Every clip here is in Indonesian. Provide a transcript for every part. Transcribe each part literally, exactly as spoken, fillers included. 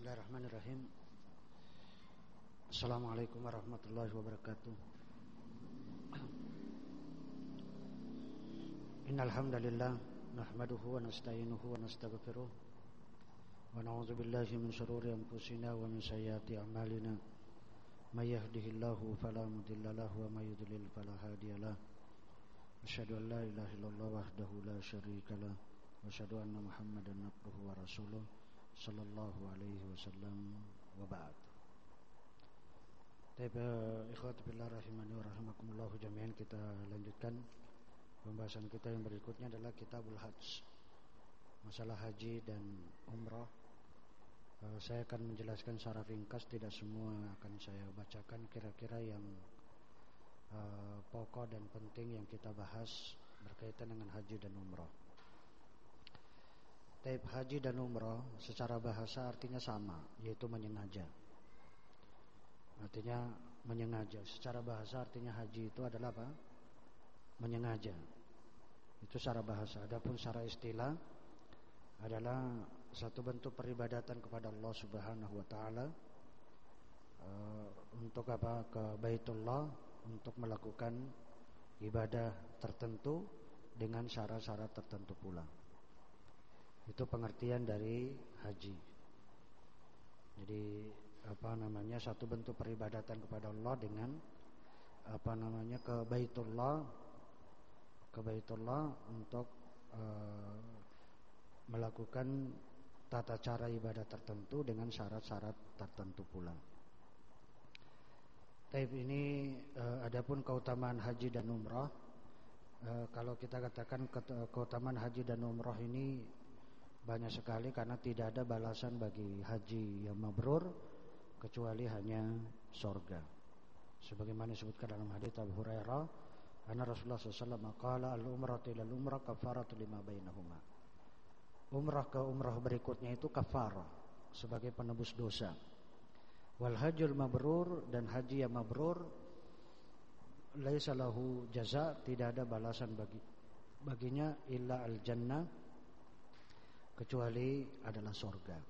Bismillahirrahmanirrahim. Assalamualaikum warahmatullahi wabarakatuh. Innal hamdalillah nahmaduhu wa nasta'inuhu wa nastaghfiruh wa na'udzu billahi min shururi anfusina wa min sayyiati a'malina. May yahdihillahu fala mudilla lahu wa may yudlil fala hadiyalah. Asyhadu an la ilaha illallah wahdahu la syarika lah wa asyhadu anna Muhammadan abduhu wa rasuluh sallallahu alaihi wasallam wa ba'd. Taib ikhwati billah rahimani wa rahimakumullah jami'an, kita lanjutkan pembahasan kita yang berikutnya adalah Kitabul Hajj, masalah haji dan umrah. uh, Saya akan menjelaskan secara ringkas, tidak semua akan saya bacakan, kira-kira yang uh, pokok dan penting yang kita bahas berkaitan dengan haji dan umrah. Taib haji dan umrah secara bahasa artinya sama, yaitu menyengaja. Artinya menyengaja. Secara bahasa artinya haji itu adalah apa? Menyengaja. Itu secara bahasa. Adapun secara istilah adalah satu bentuk peribadatan kepada Allah Subhanahu wa taala, uh, untuk apa? Ke Baitullah, untuk melakukan ibadah tertentu dengan syarat-syarat tertentu pula. Itu pengertian dari haji. Jadi apa namanya, satu bentuk peribadatan kepada Allah dengan apa namanya ke Baitullah, ke Baitullah untuk uh, melakukan tata cara ibadah tertentu dengan syarat-syarat tertentu pula. Taib ini uh, adapun keutamaan haji dan umrah, uh, kalau kita katakan keutamaan haji dan umrah ini banyak sekali, karena tidak ada balasan bagi haji yang mabrur kecuali hanya surga. Sebagaimana disebutkan dalam hadits Abu Hurairah, anna Rasulullah sallallahu alaihi wasallam qala al-umratu ila al-umrah kafaratu lima bainahuma. Umrah ke umrah berikutnya itu kafarah, sebagai penebus dosa. Wal hajjul mabrur, dan haji yang mabrur laisa lahu jaza, tidak ada balasan bagi baginya illa al-jannah, kecuali adalah surga.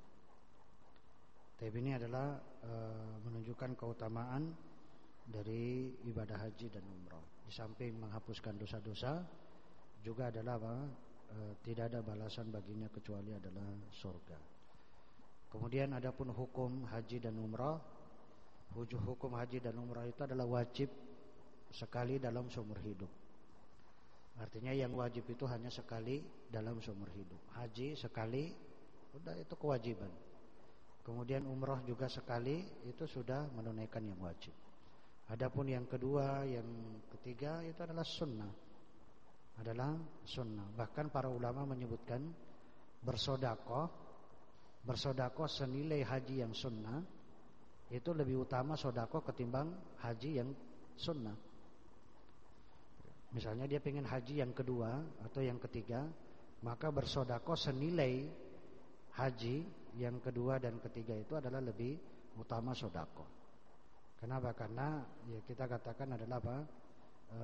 Tapi ini adalah e, menunjukkan keutamaan dari ibadah haji dan umrah. Di samping menghapuskan dosa-dosa, juga adalah apa? E, tidak ada balasan baginya kecuali adalah surga. Kemudian adapun hukum haji dan umrah, hukum haji dan umrah itu adalah wajib sekali dalam seumur hidup. Artinya yang wajib itu hanya sekali dalam seumur hidup. Haji sekali, udah itu kewajiban. Kemudian umrah juga sekali, itu sudah menunaikan yang wajib. Adapun yang kedua, yang ketiga itu adalah sunnah. Adalah sunnah. Bahkan para ulama menyebutkan bersodakoh, bersodakoh senilai haji yang sunnah itu lebih utama sodakoh ketimbang haji yang sunnah. Misalnya dia pengen haji yang kedua atau yang ketiga, maka bersodakoh senilai haji yang kedua dan ketiga itu adalah lebih utama sodakoh. Kenapa? Karena ya kita katakan adalah apa? E,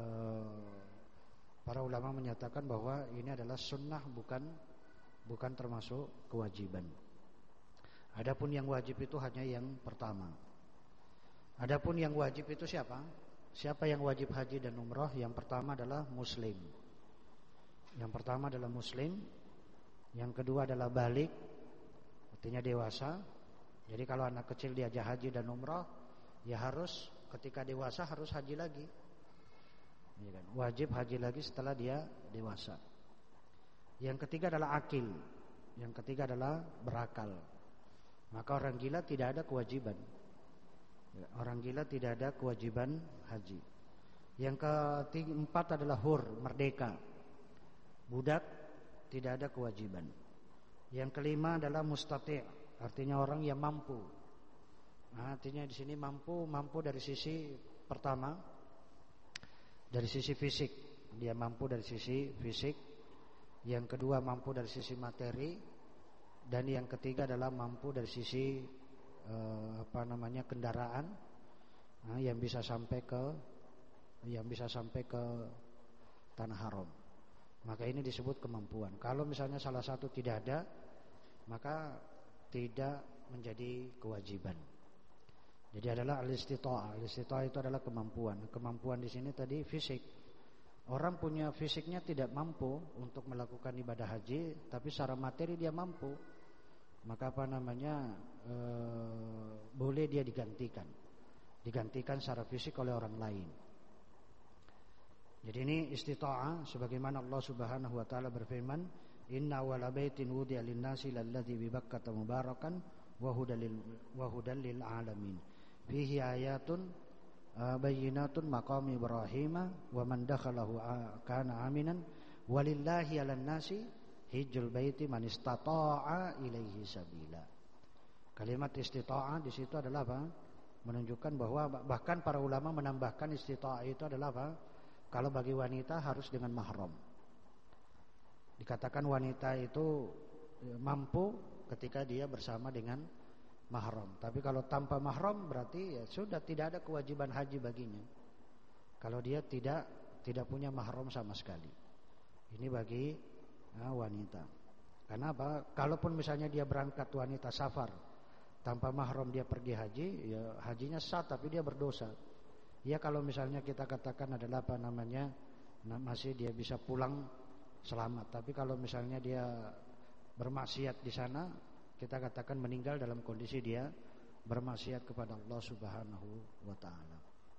para ulama menyatakan bahwa ini adalah sunnah, bukan bukan termasuk kewajiban. Adapun yang wajib itu hanya yang pertama. Adapun yang wajib itu siapa? Siapa yang wajib haji dan umrah? Yang pertama adalah muslim. Yang pertama adalah muslim. Yang kedua adalah balik, artinya dewasa. Jadi kalau anak kecil diajak haji dan umrah, ya harus ketika dewasa harus haji lagi, ya kan? Wajib haji lagi setelah dia dewasa. Yang ketiga adalah akil. Yang ketiga adalah berakal. Maka orang gila tidak ada kewajiban. Orang gila tidak ada kewajiban haji. Yang keempat adalah hur, merdeka. Budak tidak ada kewajiban. Yang kelima adalah mustati', artinya orang yang mampu. Nah, artinya di sini mampu, mampu dari sisi pertama, dari sisi fisik. Dia mampu dari sisi fisik. Yang kedua mampu dari sisi materi. Dan yang ketiga adalah mampu dari sisi Uh, apa namanya kendaraan, nah, yang bisa sampai ke yang bisa sampai ke tanah haram. Maka ini disebut kemampuan. Kalau misalnya salah satu tidak ada, maka tidak menjadi kewajiban. Jadi adalah al-istita'ah. Al-istita'ah itu adalah kemampuan. Kemampuan di sini tadi fisik. Orang punya fisiknya tidak mampu untuk melakukan ibadah haji, tapi secara materi dia mampu. Maka apa namanya e, boleh dia digantikan. Digantikan secara fisik oleh orang lain. Jadi ini istita'ah sebagaimana Allah Subhanahu wa taala berfirman, "Inna awwala baitin wudi'a lin-nasi lalladzi bi Bakkah mubarakan wa hudal lil alamin. Fihi ayatun bayyinatun maqami Ibrahim wa man dakhalahu kana aminan walillahi 'alan nasi hijjul baiti man istata'a ilaihi sabila." Kalimat istita'ah di situ adalah apa? Menunjukkan bahwa bahkan para ulama menambahkan istita'ah itu adalah apa? Kalau bagi wanita harus dengan mahram. Dikatakan wanita itu mampu ketika dia bersama dengan mahram. Tapi kalau tanpa mahram berarti ya sudah tidak ada kewajiban haji baginya. Kalau dia tidak tidak punya mahram sama sekali. Ini bagi nah, wanita. Karena apa? Kalaupun misalnya dia berangkat wanita safar tanpa mahram dia pergi haji, ya hajinya sah tapi dia berdosa. Ya kalau misalnya kita katakan adalah apa namanya masih dia bisa pulang selamat. Tapi kalau misalnya dia bermaksiat di sana, kita katakan meninggal dalam kondisi dia bermaksiat kepada Allah Subhanahu wa taala.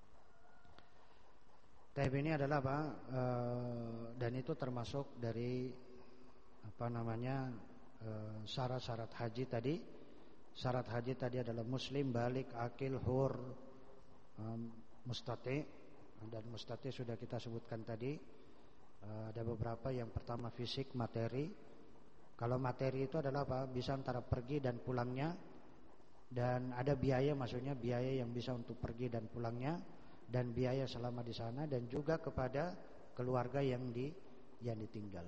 Tapi ini adalah apa? E, dan itu termasuk dari apa namanya e, syarat-syarat haji tadi. Syarat haji tadi adalah muslim, balik, akil, hur, um, mustati. Dan mustati sudah kita sebutkan tadi. E, ada beberapa, yang pertama fisik, materi. Kalau materi itu adalah apa? Bisa antara pergi dan pulangnya. Dan ada biaya, maksudnya biaya yang bisa untuk pergi dan pulangnya, dan biaya selama di sana, dan juga kepada keluarga yang di yang ditinggal.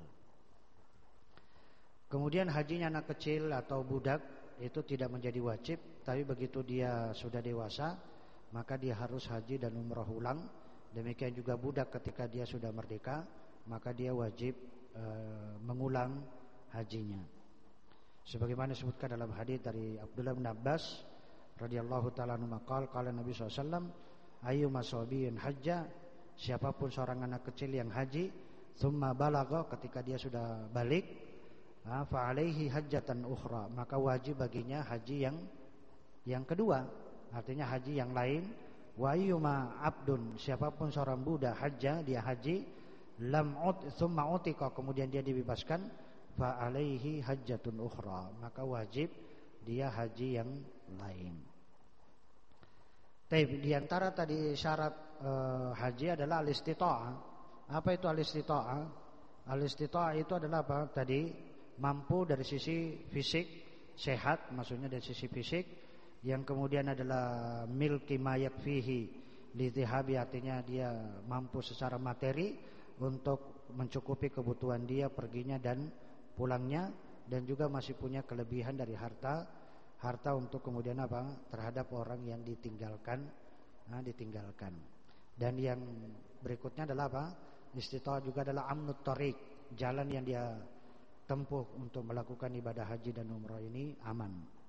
Kemudian hajinya anak kecil atau budak itu tidak menjadi wajib, tapi begitu dia sudah dewasa maka dia harus haji dan umrah ulang. Demikian juga budak ketika dia sudah merdeka, maka dia wajib e, mengulang hajinya. Sebagaimana disebutkan dalam hadis dari Abdullah bin Abbas radhiyallahu taala anhu, maqal qala Nabi sallallahu alaihi wasallam, ayyuma sabiyin hajja, siapapun seorang anak kecil yang haji, tsumma balagha, ketika dia sudah balik, fa alaihi hajjatan ukhra, maka wajib baginya haji yang yang kedua, artinya haji yang lain. Wa ayyuma abdun, siapapun seorang budak hajja, dia haji, lam ut tsumma utika, kemudian dia dibebaskan, fa alaihi hajjatun ukhra, maka wajib dia haji yang lain. Tapi di antara tadi syarat e, haji adalah al-istita'ah. Apa itu al-istita'ah? Al-istita'ah itu adalah apa? Tadi mampu dari sisi fisik, sehat, maksudnya dari sisi fisik. Yang kemudian adalah milki mayak fihi lidhihabi, artinya dia mampu secara materi untuk mencukupi kebutuhan dia perginya dan pulangnya, dan juga masih punya kelebihan dari harta harta untuk kemudian apa? Terhadap orang yang ditinggalkan, nah, ditinggalkan. Dan yang berikutnya adalah apa? Istita'ah juga adalah amnut tariq, jalan yang dia tempuh untuk melakukan ibadah haji dan umrah ini aman.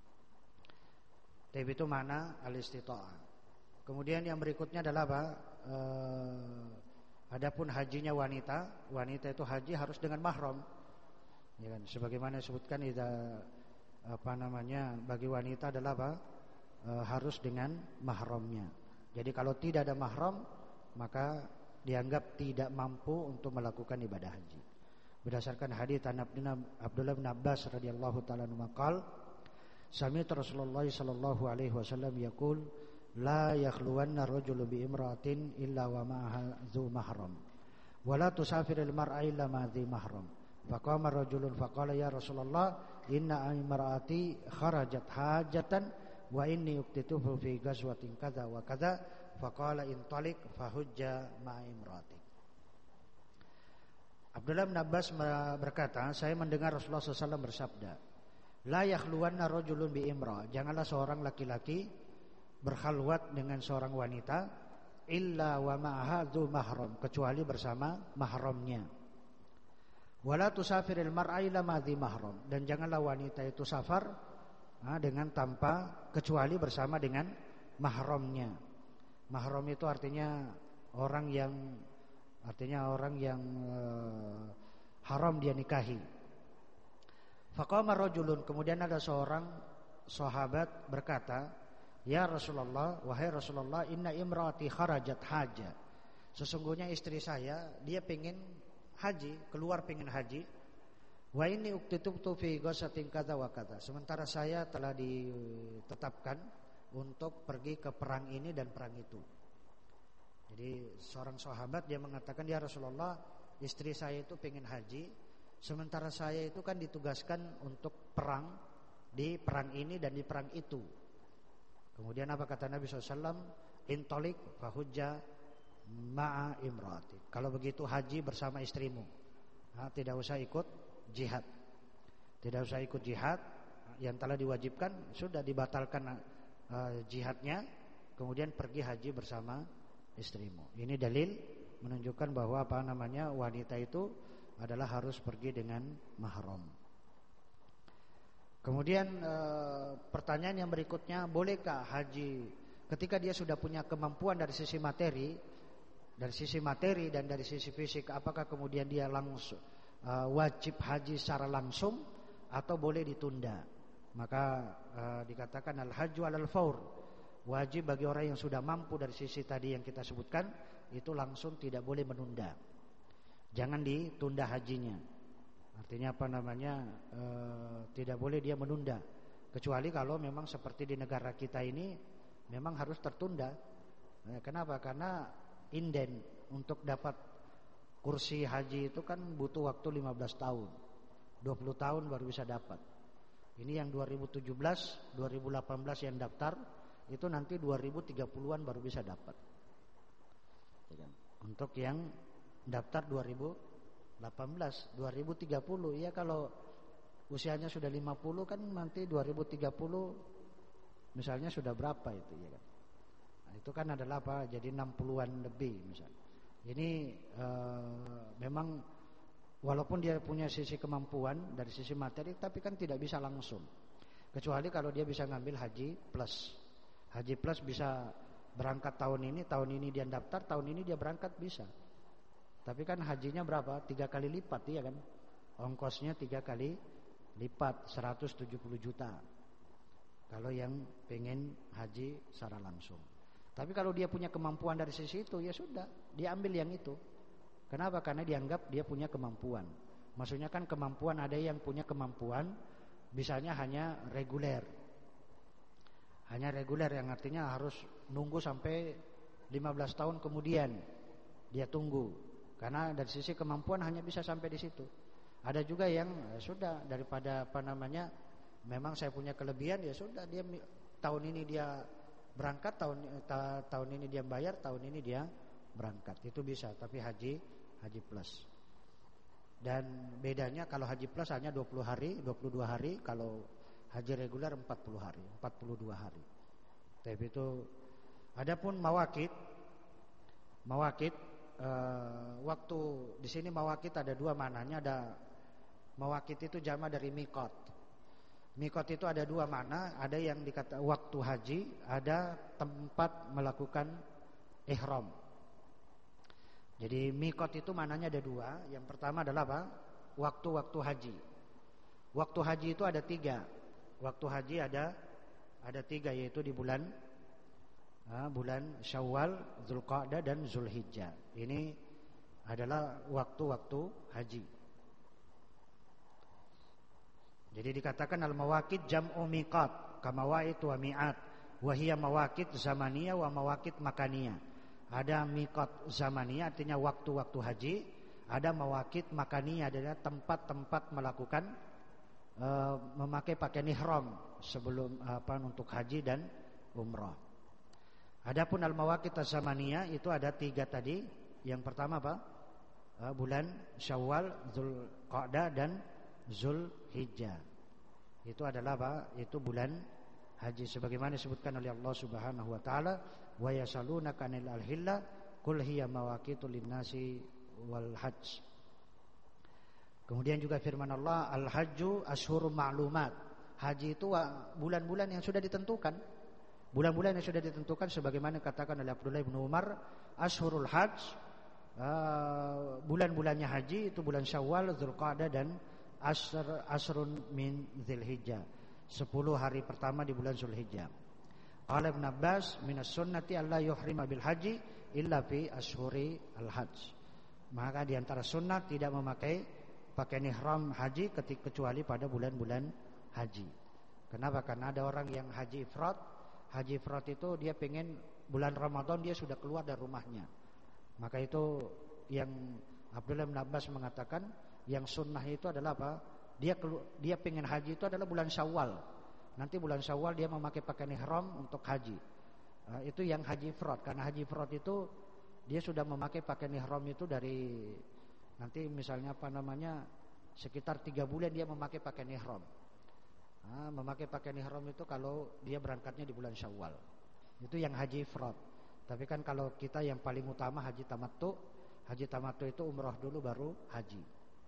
Tapi itu mana al-istita'ah. Kemudian yang berikutnya adalah apa? E, adapun hajinya wanita, wanita itu haji harus dengan mahram. Ya kan? Sebagaimana disebutkan idza apa namanya bagi wanita adalah apa? E, harus dengan mahramnya. Jadi kalau tidak ada mahram, maka dianggap tidak mampu untuk melakukan ibadah haji. Berdasarkan hadits Abdullah bin Abbas radhiyallahu taala anhu, maqal sami'tu Rasulullah sallallahu alaihi wasallam yaqul la yakhluwanna rajulun bi imra'atin illa wa ma'aha dzu mahram wa la tusafirul mar'a illa ma dzi mahram. Faqama rajulun faqala ya Rasulullah inna imra'ati kharajat hajatan wa inni uktitufu fi ghazwatin kadza wa kadza faqala intaliq fahujja ma'a imra'atik. Abdullah bin Abbas berkata, saya mendengar Rasulullah sallallahu alaihi wasallam bersabda, la yakhluwanna rajulun bi imra, janganlah seorang laki-laki berkhalwat dengan seorang wanita illa wa ma'aha dzu mahram, kecuali bersama mahramnya. Wala tusafiril mar'a illa ma dzi mahram, dan janganlah wanita itu safar nah, dengan tanpa kecuali bersama dengan mahramnya. Mahram itu artinya orang yang artinya orang yang uh, haram dia nikahi. Faqama rajulun, kemudian ada seorang sahabat berkata, "Ya Rasulullah, wahai Rasulullah, inna imraati kharajat haja." Sesungguhnya istri saya dia pengen haji, keluar pengen haji. Wa inni uktitubtu fi ghasatin kadza wa kadza. Sementara saya telah ditetapkan untuk pergi ke perang ini dan perang itu. Jadi seorang sahabat dia mengatakan, "Ya Rasulullah, istri saya itu pengen haji, sementara saya itu kan ditugaskan untuk perang di perang ini dan di perang itu." Kemudian apa kata Nabi shallallahu alaihi wasallam? "Intolik fahujja ma'a imrati." Kalau begitu haji bersama istrimu, nah, tidak usah ikut jihad. Tidak usah ikut jihad yang telah diwajibkan, sudah dibatalkan uh, jihadnya, kemudian pergi haji bersama istrimu. Ini dalil menunjukkan bahwa apa namanya wanita itu adalah harus pergi dengan mahram. Kemudian e, pertanyaan yang berikutnya, bolehkah haji ketika dia sudah punya kemampuan dari sisi materi, dari sisi materi dan dari sisi fisik, apakah kemudian dia langsung e, wajib haji secara langsung atau boleh ditunda? Maka e, dikatakan al-hajju alal faur, wajib bagi orang yang sudah mampu dari sisi tadi yang kita sebutkan, itu langsung tidak boleh menunda. Jangan ditunda hajinya. Artinya apa namanya e, tidak boleh dia menunda, kecuali kalau memang seperti di negara kita ini memang harus tertunda. E, kenapa? Karena inden untuk dapat kursi haji itu kan butuh waktu lima belas tahun, dua puluh tahun baru bisa dapat. Ini yang dua ribu tujuh belas, dua ribu delapan belas yang daftar, itu nanti dua ribu tiga puluhan baru bisa dapat. Untuk yang daftar dua ribu delapan belas, dua ribu tiga puluh, ya kalau usianya sudah lima puluh kan nanti dua ribu tiga puluh misalnya sudah berapa itu ya kan. Nah, itu kan adalah apa? Jadi enam puluhan lebih misalnya. Ini eh, memang walaupun dia punya sisi kemampuan dari sisi materi, tapi kan tidak bisa langsung. Kecuali kalau dia bisa ngambil haji plus. Haji plus bisa berangkat tahun ini, tahun ini dia daftar, tahun ini dia berangkat bisa. Tapi kan hajinya berapa? Tiga kali lipat ya kan. Ongkosnya tiga kali lipat, seratus tujuh puluh juta. Kalau yang pengen haji secara langsung. Tapi kalau dia punya kemampuan dari sisi itu, ya sudah, dia ambil yang itu. Kenapa? Karena dianggap dia punya kemampuan. Maksudnya kan kemampuan, ada yang punya kemampuan misalnya hanya reguler. Hanya reguler yang artinya harus nunggu sampai lima belas tahun kemudian dia tunggu. Karena dari sisi kemampuan hanya bisa sampai di situ. Ada juga yang ya sudah, daripada apa namanya memang saya punya kelebihan, ya sudah dia tahun ini dia berangkat, tahun ta, tahun ini dia bayar, tahun ini dia berangkat. Itu bisa, tapi haji haji plus. Dan bedanya kalau haji plus hanya dua puluh hari, dua puluh dua hari, kalau haji reguler empat puluh hari, empat puluh dua hari. Tapi itu adapun mawakit mawakit Uh, waktu di sini mawakit ada dua maknanya. Ada mawakit itu jama dari mikot. Mikot itu ada dua makna. Ada yang dikata waktu haji, ada tempat melakukan ihram. Jadi mikot itu maknanya ada dua. Yang pertama adalah apa? Waktu-waktu haji. Waktu haji itu ada tiga. Waktu haji ada ada tiga, yaitu di bulan Nah, bulan Syawal, Dzulqa'dah dan Zulhijjah. Ini adalah waktu-waktu haji. Jadi dikatakan al-mawaqit jam'u miqat, kama wa'id wa mi'at, wa hiya mawaqit zamaniyah wa mawaqit makaniyah. Ada miqat zamaniyah artinya waktu-waktu haji, ada mawaqit makaniyah adalah tempat-tempat melakukan uh, memakai pakaian ihram sebelum apa untuk haji dan umrah. Adapun al-mawaqit az-zamaniyah itu ada tiga tadi. Yang pertama apa? Uh, bulan Syawal, Dzulqa'dah dan Zulhijjah. Itu adalah apa? Itu bulan haji sebagaimana disebutkan oleh Allah Subhanahu wa taala, wa yasalunaka 'anil ahilla qul hiya mawaqitu lin-nasi wal hajj. Kemudian juga firman Allah, al-hajju ashhurum ma'lumat, haji itu bulan-bulan yang sudah ditentukan. Bulan-bulan yang sudah ditentukan sebagaimana katakan oleh Abdullah bin Umar, Ashhurul Hajj, uh, bulan-bulannya haji itu bulan Syawal, Dzulqa'dah dan Ashr Asrun min Dzulhijjah. sepuluh hari pertama di bulan Zulhijjah. Qala Ibn Abbas minas sunnati alla yuhrima bil haji illa fi ashhuri al hajj. Maka di antara sunnah tidak memakai pakaian ihram haji ketika kecuali pada bulan-bulan haji. Kenapa? Karena ada orang yang haji ifrad. Haji ifrad itu dia pengen bulan Ramadan dia sudah keluar dari rumahnya. Maka itu yang Abdullah bin Abbas mengatakan yang sunnah itu adalah apa? Dia kelu, dia pengen haji itu adalah bulan Syawal. Nanti bulan Syawal dia memakai pakaian ihram untuk haji. Nah, itu yang haji ifrad. Karena haji ifrad itu dia sudah memakai pakaian ihram itu dari nanti misalnya apa namanya sekitar tiga bulan dia memakai pakaian ihram. Nah, memakai pakaian ihram itu kalau dia berangkatnya di bulan Syawal. Itu yang haji ifrad. Tapi kan kalau kita yang paling utama haji tamattu. Haji tamattu itu umrah dulu baru haji.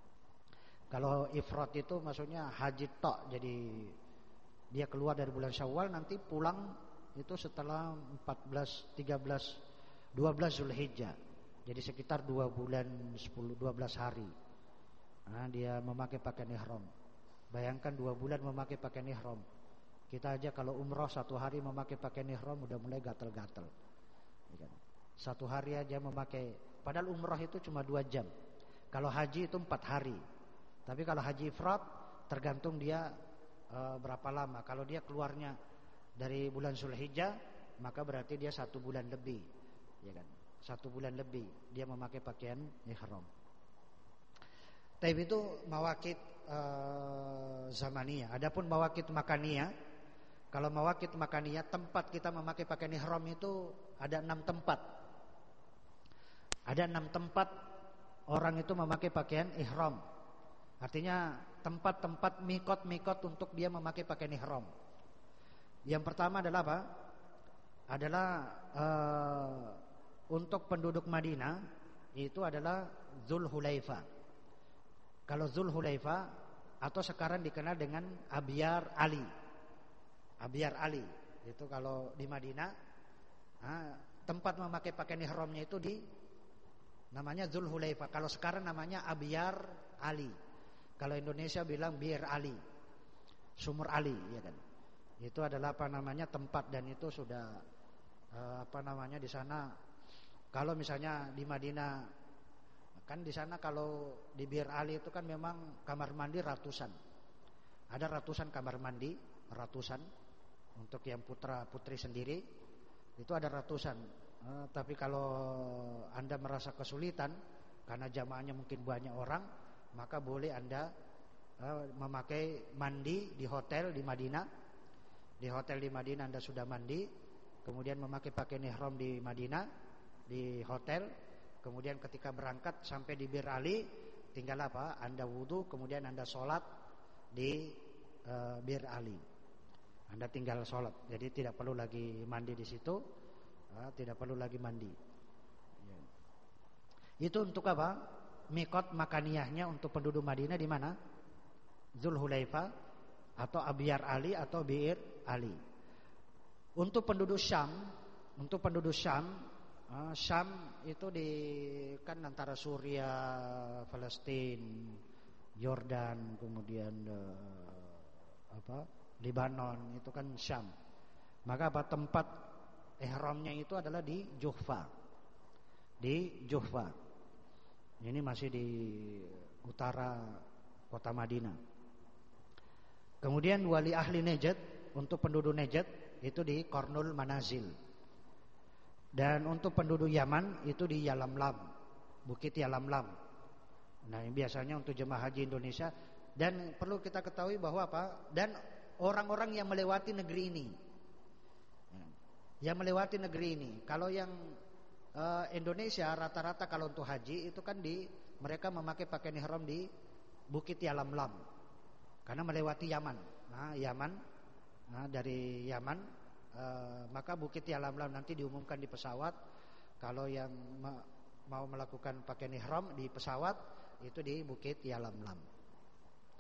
Kalau ifrad itu maksudnya haji tok. Jadi dia keluar dari bulan Syawal nanti pulang itu setelah empat belas, tiga belas, dua belas Zulhijjah. Jadi sekitar dua bulan sepuluh, dua belas hari. Nah, dia memakai pakaian ihram. Bayangkan dua bulan memakai pakaian ihram. Kita aja kalau umrah satu hari memakai pakaian ihram udah mulai gatal-gatal. Satu hari aja memakai. Padahal umrah itu cuma dua jam. Kalau haji itu empat hari. Tapi kalau haji ifrad tergantung dia e, berapa lama. Kalau dia keluarnya dari bulan Zulhijjah maka berarti dia satu bulan lebih, ya kan? Satu bulan lebih dia memakai pakaian ihram. Tapi itu mawakit e, zamaniyah. Adapun mawakit makaniyah, kalau mawakit makaniyah tempat kita memakai pakaian ihram itu ada enam tempat. Ada enam tempat orang itu memakai pakaian ihram. Artinya tempat-tempat mikot-mikot untuk dia memakai pakaian ihram. Yang pertama adalah apa? Adalah uh, untuk penduduk Madinah itu adalah Dzulhulaifah. Kalau Dzulhulaifah atau sekarang dikenal dengan Abyar Ali. Abyar Ali itu kalau di Madinah, nah, tempat memakai pakaian ihramnya itu di namanya Dzulhulaifah. Kalau sekarang namanya Abyar Ali. Kalau Indonesia bilang Bir Ali, Sumur Ali, ya kan? Itu adalah apa namanya tempat dan itu sudah uh, apa namanya di sana. Kalau misalnya di Madinah, kan di sana kalau di Bir Ali itu kan memang kamar mandi ratusan. Ada ratusan kamar mandi, ratusan untuk yang putra putri sendiri itu ada ratusan. Uh, tapi kalau Anda merasa kesulitan karena jamaahnya mungkin banyak orang, maka boleh Anda uh, memakai mandi di hotel di Madinah. Di hotel di Madinah Anda sudah mandi, kemudian memakai pakaian ihram di Madinah di hotel, kemudian ketika berangkat sampai di Bir Ali tinggal apa? Anda wudu, kemudian Anda sholat di uh, Bir Ali. Anda tinggal sholat, jadi tidak perlu lagi mandi di situ, uh, tidak perlu lagi mandi. Ya. Itu untuk apa? Mikot makaniyahnya untuk penduduk Madinah di mana? Dzulhulaifah atau Abyar Ali atau Bir Ali. Untuk penduduk Syam, untuk penduduk Syam, uh, Syam itu di kan antara Suriah, Palestina, Yordan, kemudian uh, apa? Lebanon, itu kan Syam. Maka apa tempat ihramnya itu adalah di Juhfa. Di Juhfa. Ini masih di utara kota Madinah. Kemudian wali ahli Najd, untuk penduduk Najd itu di Qarnul Manazil. Dan untuk penduduk Yaman itu di Yalamlam, Bukit Yalamlam. Nah, ini biasanya untuk jemaah haji Indonesia. Dan perlu kita ketahui bahwa apa? Dan orang-orang yang melewati negeri ini, yang melewati negeri ini, kalau yang Uh, Indonesia rata-rata kalau untuk haji itu kan di mereka memakai pakaian ihram di Bukit Yalamlam karena melewati Yaman. Nah, Yaman, nah dari Yaman, uh, maka Bukit Yalamlam nanti diumumkan di pesawat. Kalau yang ma- mau melakukan pakaian ihram di pesawat itu di Bukit Yalamlam.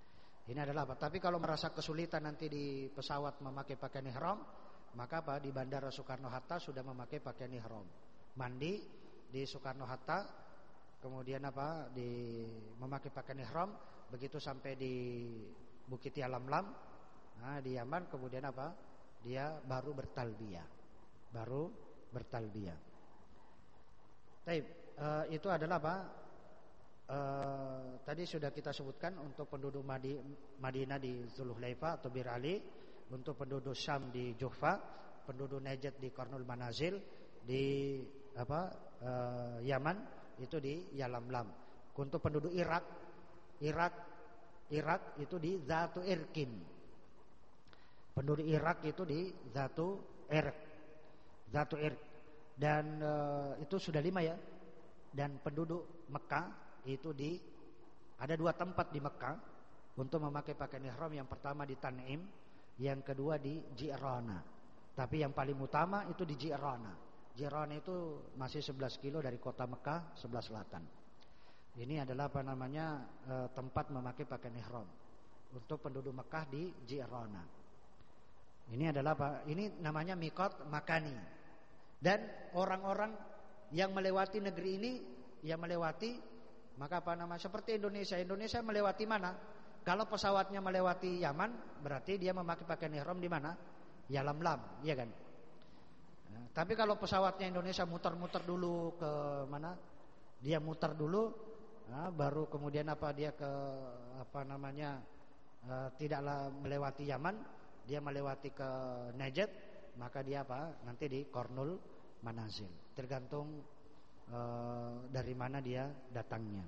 Ini adalah apa? Tapi kalau merasa kesulitan nanti di pesawat memakai pakaian ihram, maka apa? Di Bandara Soekarno-Hatta sudah memakai pakaian ihram. Mandi di Soekarno-Hatta, kemudian apa? Di memakai pakaian ihram, begitu sampai di Bukit Yalamlam, nah, di Yaman, kemudian apa? Dia baru bertalbiyah. Baru bertalbiyah. Baik, uh, itu adalah apa? Uh, tadi sudah kita sebutkan untuk penduduk Madi, Madinah di Zulhulaifa atau Bir Ali, untuk penduduk Syam di Juhfa, penduduk Najd di Qarnul Manazil, di apa uh, Yaman itu di Yalamlam. Untuk penduduk Irak, Irak, Irak itu di Zatu Irkin. Penduduk Irak itu di Zatu Irq, Zatu Irq, dan uh, itu sudah lima ya. Dan penduduk Mekah itu di ada dua tempat di Mekah untuk memakai pakaian ihram. Yang pertama di Tan'im, yang kedua di Ji'rana. Tapi yang paling utama itu di Ji'rana. Ji'rana itu masih sebelas kilo dari kota Mekah sebelah selatan. Ini adalah apa namanya e, tempat memakai pakaian ihram untuk penduduk Mekah di Ji'rana. Ini adalah apa? Ini namanya miqat makani. Dan orang-orang yang melewati negeri ini, yang melewati, maka apa nama seperti Indonesia. Indonesia melewati mana? Kalau pesawatnya melewati Yaman, berarti dia memakai pakaian ihram di mana? Yalamlam, iya kan? Nah, tapi kalau pesawatnya Indonesia muter-muter dulu ke mana? Dia muter dulu, nah, baru kemudian apa dia ke apa namanya? Uh, tidaklah melewati Yaman, dia melewati ke Najd, maka dia apa? Nanti di Qarnul Manazil. Tergantung Uh, dari mana dia datangnya.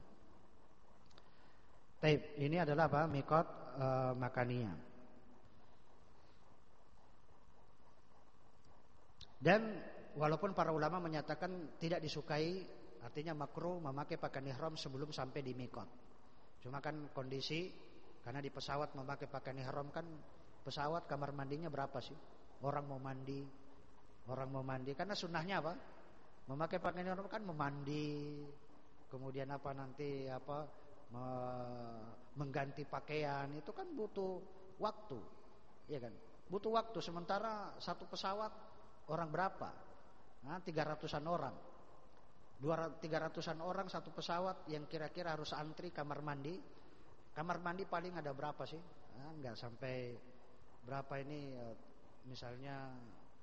Taib, ini adalah apa? Miqat uh, makaniyah. Dan walaupun para ulama menyatakan tidak disukai, artinya makruh memakai pakaian ihram sebelum sampai di miqat. Cuma kan kondisi, karena di pesawat memakai pakaian ihram kan pesawat kamar mandinya berapa sih? Orang mau mandi, orang mau mandi, karena sunnahnya apa? Memakai pakaian ihram kan memandi, kemudian apa nanti apa me, mengganti pakaian, itu kan butuh waktu, ya kan? Butuh waktu. Sementara satu pesawat orang berapa? Nah, tiga ratusan orang, dua tiga ratusan orang satu pesawat yang kira-kira harus antri kamar mandi. Kamar mandi paling ada berapa sih? Nah, enggak sampai berapa ini, misalnya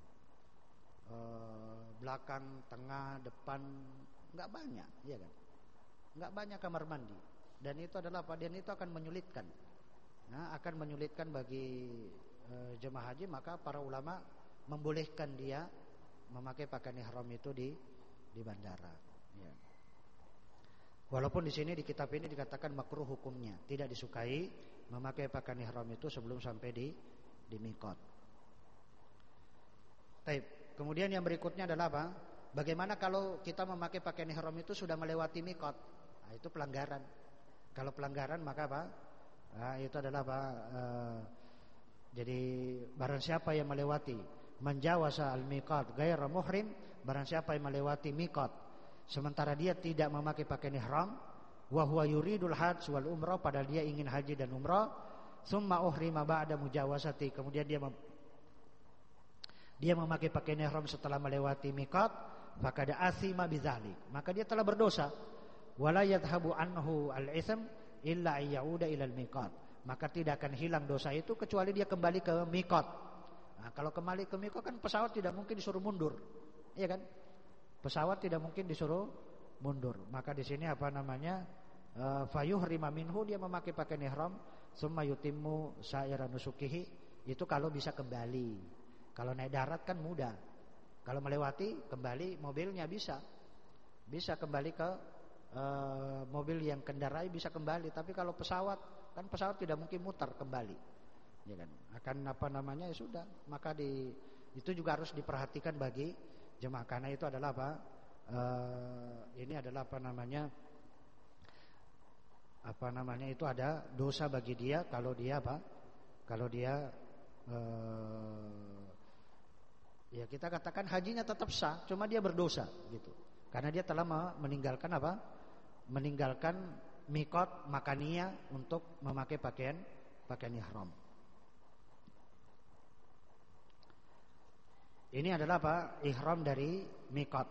Uh, belakang, tengah, depan, nggak banyak, ya kan? Nggak banyak kamar mandi. Dan itu adalah apa? Dan itu akan menyulitkan. Nah, akan menyulitkan bagi uh, jemaah haji. Maka para ulama membolehkan dia memakai pakaian ihram itu di di bandara. Ya. Walaupun di sini di kitab ini dikatakan makruh hukumnya, tidak disukai memakai pakaian ihram itu sebelum sampai di di miqat. Taib. Kemudian yang berikutnya adalah apa? Bagaimana kalau kita memakai pakaian ihram itu sudah melewati miqat? Nah, itu pelanggaran. Kalau pelanggaran maka apa? Nah, itu adalah apa? Uh, jadi barang siapa yang melewati menjawasa al-miqat ghaira muhrim, barang siapa yang melewati miqat sementara dia tidak memakai pakaian ihram, wa huwa yuridul hajj wal umrah, padahal dia ingin haji dan umrah, summa uhrima ba'da mujawasati, kemudian dia mem- dia memakai pakaian ihram setelah melewati miqat, faqad asima bidzalik, maka dia telah berdosa. Wala yadhhabu anhu al-itsm illa ayyauda ila al-miqat, maka tidak akan hilang dosa itu kecuali dia kembali ke miqat. Nah, kalau kembali ke miqat kan pesawat tidak mungkin disuruh mundur, iya kan? Pesawat tidak mungkin disuruh mundur. Maka di sini apa namanya? Uh, fayuhrima minhu, dia memakai pakaian ihram, summa yutimmu sa'ira nusukihi, itu kalau bisa kembali. Kalau naik darat kan mudah. Kalau melewati kembali mobilnya bisa. Bisa kembali ke uh, mobil yang kendarai, bisa kembali. Tapi kalau pesawat, kan pesawat tidak mungkin mutar kembali. Ya kan? Akan apa namanya, ya sudah. Maka di itu juga harus diperhatikan bagi jemaah, karena itu adalah apa? Uh, ini adalah apa namanya? Apa namanya itu ada dosa bagi dia kalau dia apa? Kalau dia uh, ya kita katakan hajinya tetap sah, cuma dia berdosa gitu. Karena dia telah meninggalkan apa? Meninggalkan miqat makaniyah untuk memakai pakaian pakaian ihram. Ini adalah apa? Ihram dari miqat.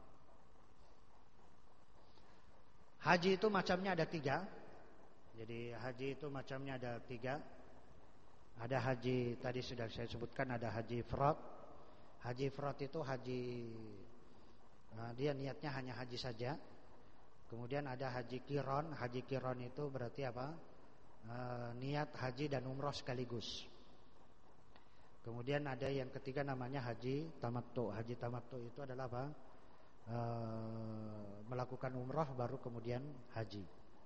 Haji itu macamnya ada tiga. Jadi haji itu macamnya ada tiga. Ada haji tadi sudah saya sebutkan, ada haji ifrad. Haji ifrad itu haji nah, dia niatnya hanya haji saja. Kemudian ada haji qiran. Haji qiran itu berarti apa? E, niat haji dan umroh sekaligus. Kemudian ada yang ketiga namanya haji tamattu. Haji tamattu itu adalah apa? E, melakukan umroh baru kemudian haji.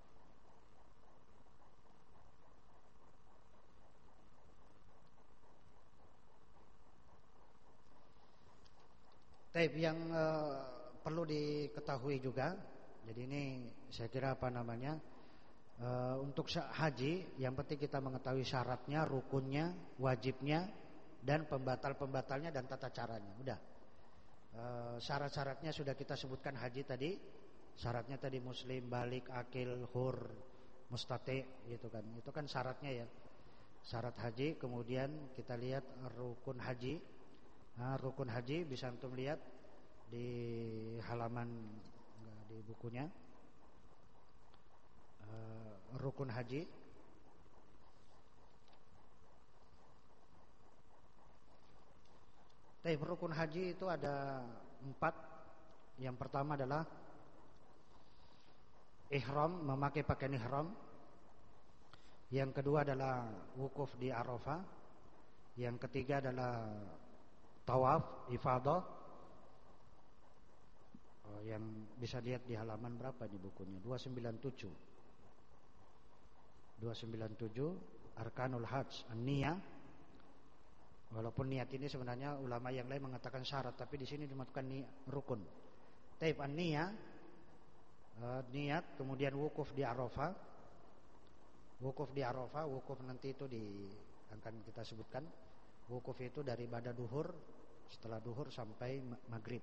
Taib yang e, perlu diketahui juga. Jadi ini saya kira apa namanya e, untuk haji yang penting kita mengetahui syaratnya, rukunnya, wajibnya, dan pembatal-pembatalnya dan tata caranya. Udah. E, syarat-syaratnya sudah kita sebutkan haji tadi. Syaratnya tadi muslim, balik, akil, hur, mustati, gitu kan. Itu kan syaratnya ya. Syarat haji. Kemudian kita lihat rukun haji. Nah, rukun haji bisa antum lihat di halaman enggak, di bukunya. E, rukun haji. Tapi rukun haji itu ada empat. Yang pertama adalah ihram, memakai pakaian ihram. Yang kedua adalah wukuf di Arafah. Yang ketiga adalah tawaf ifadah. Oh, yang bisa lihat di halaman berapa nih bukunya? dua sembilan tujuh. dua sembilan tujuh Arkanul Hajj an-niyah. Walaupun niat ini sebenarnya ulama yang lain mengatakan syarat, tapi di sini dimasukkan ni rukun. Taib an-niyah, uh, niat, kemudian wukuf di Arafah. Wukuf di Arafah, wukuf nanti itu di akan kita sebutkan. Wukuf itu dari pada duhur, setelah duhur sampai maghrib.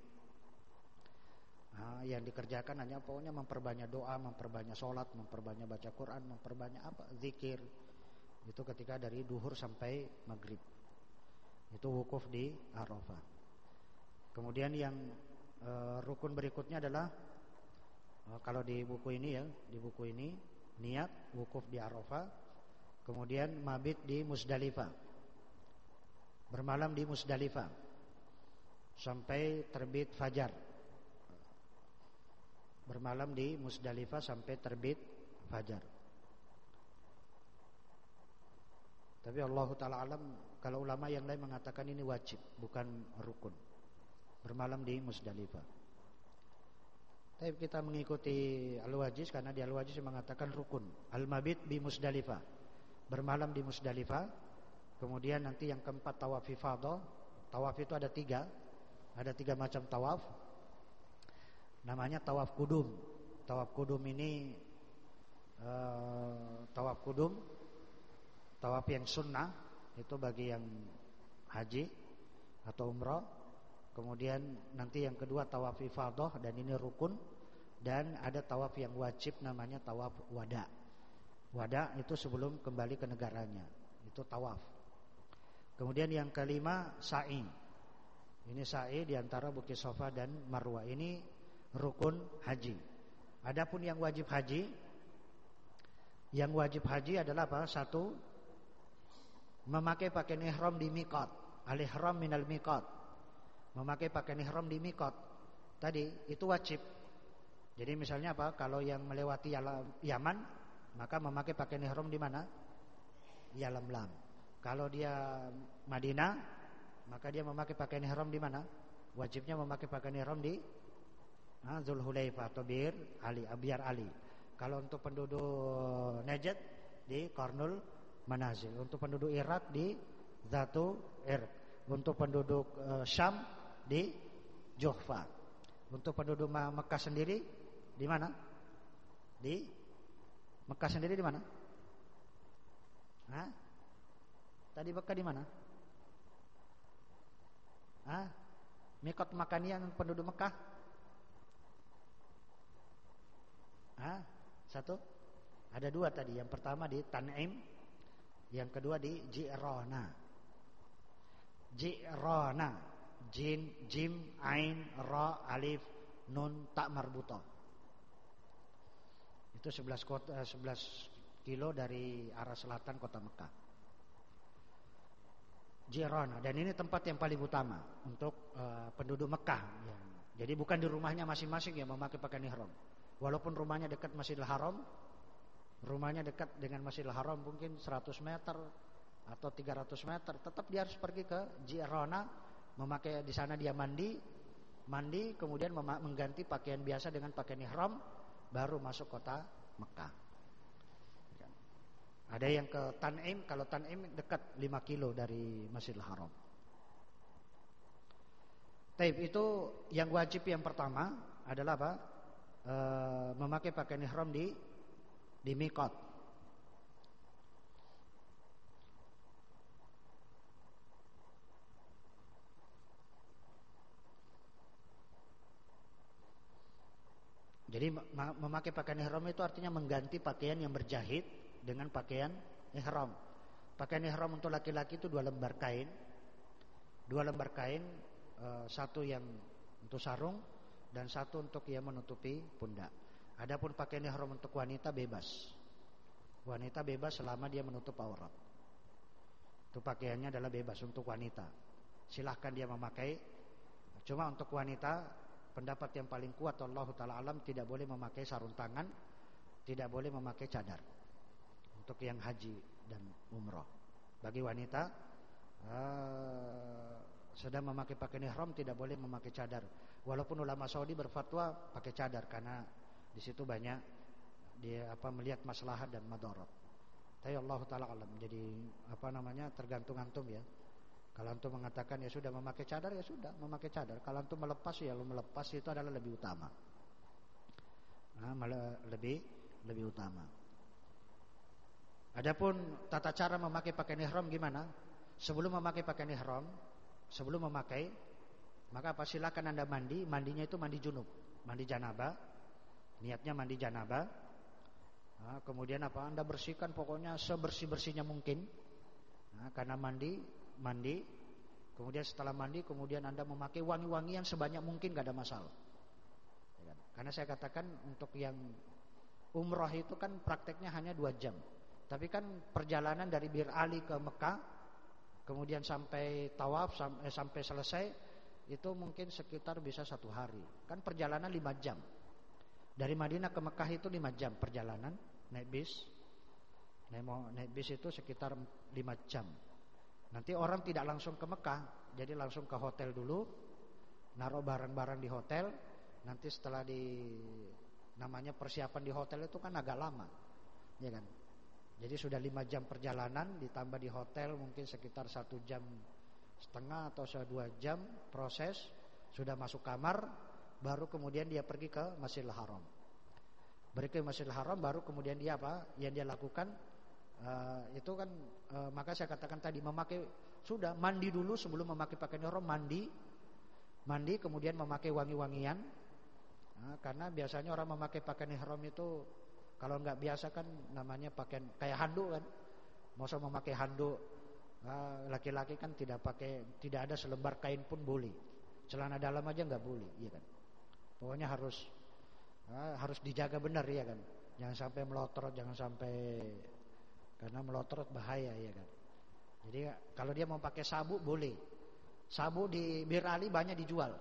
Nah, yang dikerjakan hanya pokoknya memperbanyak doa, memperbanyak sholat, memperbanyak baca Quran, memperbanyak apa? Zikir. Itu ketika dari duhur sampai maghrib. Itu wukuf di Arafah. Kemudian yang e, rukun berikutnya adalah e, kalau di buku ini ya, di buku ini niat wukuf di Arafah, kemudian mabit di Musdalifah, bermalam di Musdalifah sampai terbit fajar. Bermalam di Musdalifah sampai terbit fajar. Tapi Allah Ta'ala alam, kalau ulama yang lain mengatakan ini wajib, bukan rukun. Bermalam di Musdalifah. Tapi kita mengikuti Al-Wajiz karena di Al-Wajiz mengatakan rukun. Al-mabit bi Musdalifah, bermalam di Musdalifah. Kemudian nanti yang keempat tawaf ifadah. Tawaf itu ada tiga. Ada tiga macam tawaf. Namanya tawaf kudum. Tawaf kudum ini uh, tawaf kudum, tawaf yang sunnah, itu bagi yang haji atau umrah. Kemudian nanti yang kedua tawaf ifadah, dan ini rukun. Dan ada tawaf yang wajib namanya tawaf wada. Wada itu sebelum kembali ke negaranya. Itu tawaf. Kemudian yang kelima sa'i. Ini sa'i di antara Bukit Safa dan Marwah. Ini rukun haji. Adapun yang wajib haji, yang wajib haji adalah apa? Satu, memakai pakaian ihram di miqat. Al-ihram minal miqat. Memakai pakaian ihram di miqat. Tadi itu wajib. Jadi misalnya apa? Kalau yang melewati Yaman, maka memakai pakaian ihram di mana? Yalamlam. Kalau dia Madinah, maka dia memakai pakaian ihram di mana? Wajibnya memakai pakaian ihram di nah, Zulhulaifah atau Bir Ali, Biar Ali. Kalau untuk penduduk Najd di Qarnul Manazil. Untuk penduduk Irak di Zatu Irq. Untuk penduduk uh, Syam di Juhfa. Untuk penduduk Mekah sendiri di mana? Di Mekah sendiri di mana? Hah? Tadi Mekah di mana? Hah? Mikot makanian penduduk Mekah? Hah? Satu? Ada dua tadi. Yang pertama di Tan'im. Yang kedua di Ji'rana. Ji'rana, jin, jim, ain, ra, alif, nun, tak marbutoh. Itu sebelas kota, sebelas kilo dari arah selatan kota Mekah. Ji'rana, dan ini tempat yang paling utama untuk uh, penduduk Mekah ya. Jadi bukan di rumahnya masing-masing yang memakai pakaian ihram. Walaupun rumahnya dekat Masjidil Haram, rumahnya dekat dengan Masjidil Haram mungkin seratus meter atau tiga ratus meter, tetap dia harus pergi ke Ji'rana, memakai di sana dia mandi, mandi kemudian mengganti pakaian biasa dengan pakaian ihram, baru masuk kota Mekah. Ada yang ke Tan'im, kalau Tan'im dekat lima kilo dari Masjidil Haram. Taib itu yang wajib yang pertama adalah apa? E, memakai pakaian ihram di di miqat. Jadi memakai pakaian ihram itu artinya mengganti pakaian yang berjahit dengan pakaian ihram. Pakaian ihram untuk laki-laki itu dua lembar kain. Dua lembar kain, e, satu yang untuk sarung dan satu untuk yang menutupi pundak. Adapun pakaian ihram untuk wanita bebas. Wanita bebas selama dia menutup aurat. Itu pakaiannya adalah bebas untuk wanita. Silahkan dia memakai. Cuma untuk wanita, pendapat yang paling kuat Allahu ta'ala alam, tidak boleh memakai sarung tangan, tidak boleh memakai cadar untuk yang haji dan umroh. Bagi wanita uh, sedang memakai pakaian ihram tidak boleh memakai cadar. Walaupun ulama Saudi berfatwa pakai cadar karena di situ banyak dia apa melihat maslahat dan madarat. Tapi Allah taala alam. Jadi apa namanya tergantung antum ya. Kalau antum mengatakan ya sudah memakai cadar ya sudah memakai cadar. Kalau antum melepas ya lo melepas itu adalah lebih utama. Nah, lebih lebih utama. Adapun tata cara memakai pakaian ihram gimana? Sebelum memakai pakaian ihram, sebelum memakai, maka apa silakan Anda mandi, mandinya itu mandi junub, mandi janabah. Niatnya mandi janabah. Nah, kemudian apa? Anda bersihkan pokoknya sebersih-bersihnya mungkin. Nah, karena mandi, mandi. Kemudian setelah mandi, kemudian Anda memakai wangi-wangian sebanyak mungkin, gak ada masalah. Karena saya katakan untuk yang umrah itu kan prakteknya hanya dua jam. Tapi kan perjalanan dari Bir Ali ke Mekah, kemudian sampai tawaf sampai, sampai selesai, itu mungkin sekitar bisa satu hari. Kan perjalanan lima jam. Dari Madinah ke Mekah itu lima jam perjalanan naik bis. Naik, naik bis itu sekitar lima jam. Nanti orang tidak langsung ke Mekah, jadi langsung ke hotel dulu, naruh barang-barang di hotel. Nanti setelah di namanya persiapan di hotel itu kan agak lama, ya kan? Jadi sudah lima jam perjalanan ditambah di hotel mungkin sekitar satu jam setengah atau dua jam proses, sudah masuk kamar, baru kemudian dia pergi ke Masjidil Haram. Berikut Masjidil Haram baru kemudian dia apa? Yang dia lakukan uh, itu kan uh, maka saya katakan tadi memakai sudah mandi dulu sebelum memakai pakaian ihram, mandi, mandi kemudian memakai wangi-wangian. Nah, karena biasanya orang memakai pakaian ihram itu kalau nggak biasa kan namanya pakaian kayak handuk kan. Masa memakai handuk uh, laki-laki kan tidak pakai, tidak ada selembar kain pun boleh. Celana dalam aja nggak boleh, iya kan. Pokoknya harus uh, harus dijaga benar ya kan. Jangan sampai melotorot, jangan sampai karena melotorot bahaya ya kan. Jadi kalau dia mau pakai sabuk boleh. Sabuk di Bir Ali banyak dijual.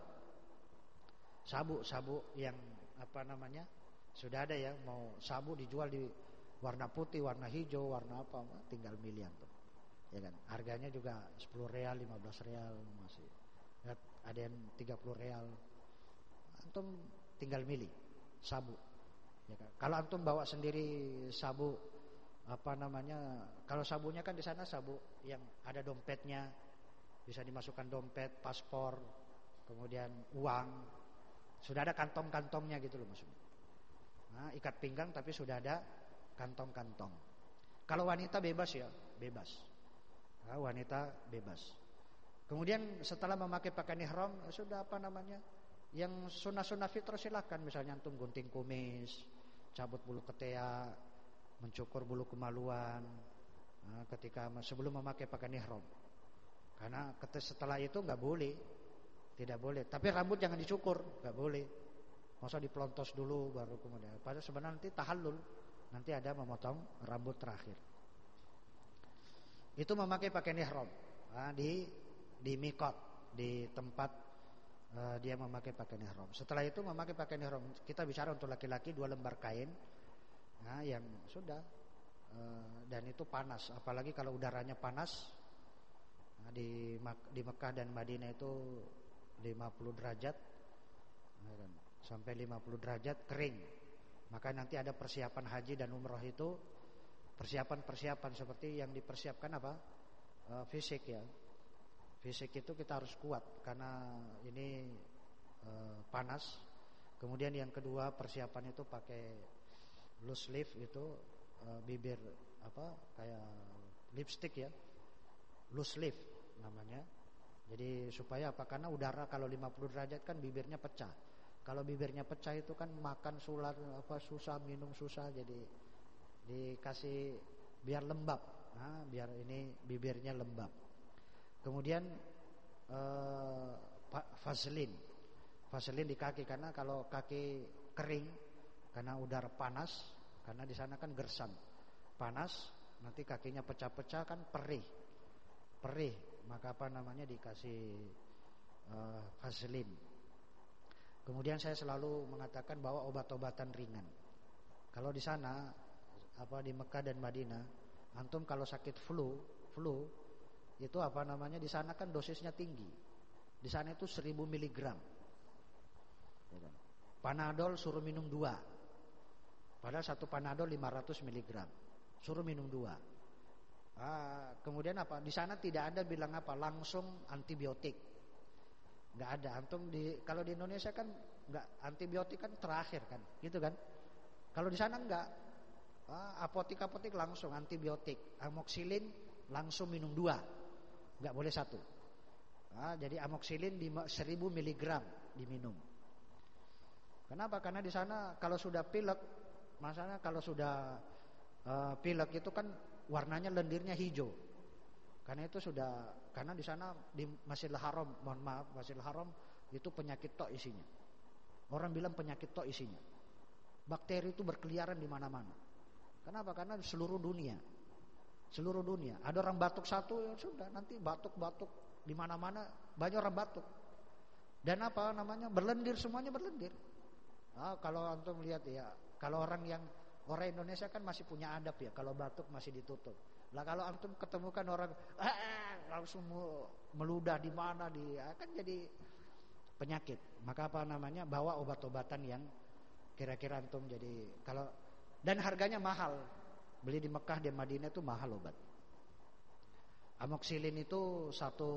Sabuk-sabuk yang apa namanya? Sudah ada ya, mau sabuk dijual di warna putih, warna hijau, warna apa, tinggal milihan tuh. Ya kan. Harganya juga sepuluh real, lima belas real masih. Ya, ada yang tiga puluh real. Antum tinggal milih sabuk. Ya kan. Kalau antum bawa sendiri sabuk apa namanya? Kalau sabuknya kan di sana sabuk yang ada dompetnya, bisa dimasukkan dompet, paspor, kemudian uang. Sudah ada kantong-kantongnya gitu loh maksudnya. Nah, ikat pinggang tapi sudah ada kantong-kantong. Kalau wanita bebas ya, bebas. Nah, wanita bebas. Kemudian setelah memakai pakaian ihram, sudah apa namanya? Yang sunnah-sunnah fitrah silakan, misalnya antum gunting kumis, cabut bulu ketiak, mencukur bulu kemaluan, Nah, ketika sebelum memakai pakaian ihram. Karena setelah itu nggak boleh, tidak boleh. Tapi rambut jangan dicukur, nggak boleh. Masa dipelontos dulu baru kemudian. Padahal sebenarnya nanti tahallul, nanti ada memotong rambut terakhir. Itu memakai pakaian ihram. Nah, di di mikot, di tempat uh, dia memakai pakaian ihram. Setelah itu memakai pakaian ihram. Kita bicara untuk laki-laki dua lembar kain, nah, yang sudah uh, dan itu panas. Apalagi kalau udaranya panas. Nah, di di Mekah dan Madinah itu lima puluh derajat, nah, kan, sampai lima puluh derajat kering. Maka nanti ada persiapan haji dan umroh itu persiapan-persiapan seperti yang dipersiapkan apa? Uh, fisik ya. Fisik itu kita harus kuat karena ini uh, panas. Kemudian yang kedua persiapan itu pakai loose leaf itu uh, bibir apa kayak lipstick ya. Loose leaf namanya. Jadi supaya apa? Karena udara kalau lima puluh derajat kan bibirnya pecah. Kalau bibirnya pecah itu kan makan sulat apa susah, minum susah, jadi dikasih biar lembab. Nah, biar ini bibirnya lembab. Kemudian eh, vaselin. Vaselin di kaki karena kalau kaki kering karena udara panas, karena di sana kan gersam. Panas, nanti kakinya pecah-pecah kan perih. Perih, maka apa namanya dikasih uh, vaselin. Kemudian saya selalu mengatakan bahwa obat-obatan ringan. Kalau di sana apa di Mekah dan Madinah, antum kalau sakit flu, flu itu apa namanya di sana kan dosisnya tinggi. Di sana itu seribu miligram. Panadol suruh minum dua. Padahal satu Panadol lima ratus miligram. Suruh minum dua. Ah, kemudian apa? Di sana tidak ada bilang apa langsung antibiotik, nggak ada. Antum di kalau di Indonesia kan nggak, antibiotik kan terakhir kan, gitu kan? Kalau di sana nggak, ah, apotik-apotik langsung antibiotik, amoxilin langsung minum dua, nggak boleh satu. Ah, jadi amoxilin di seribu miligram diminum. Kenapa? Karena di sana kalau sudah pilek, masalahnya kalau sudah uh, pilek itu kan warnanya lendirnya hijau. Karena itu sudah, karena di sana di Masjidil Haram, mohon maaf, Masjidil Haram itu penyakit tok isinya. Orang bilang penyakit tok isinya. Bakteri itu berkeliaran di mana-mana. Kenapa? Karena seluruh dunia. Seluruh dunia. Ada orang batuk satu, ya sudah nanti batuk-batuk di mana-mana, banyak orang batuk. Dan apa namanya? Berlendir, semuanya berlendir. Ah, kalau antum lihat ya, kalau orang yang orang Indonesia kan masih punya adab ya, kalau batuk masih ditutup. Lah kalau antum ketemukan orang ah, langsung meludah di mana di akan jadi penyakit. Maka apa namanya? Bawa obat-obatan yang kira-kira antum jadi kalau dan harganya mahal. Beli di Mekah dan Madinah itu mahal obat. Amoxilin itu satu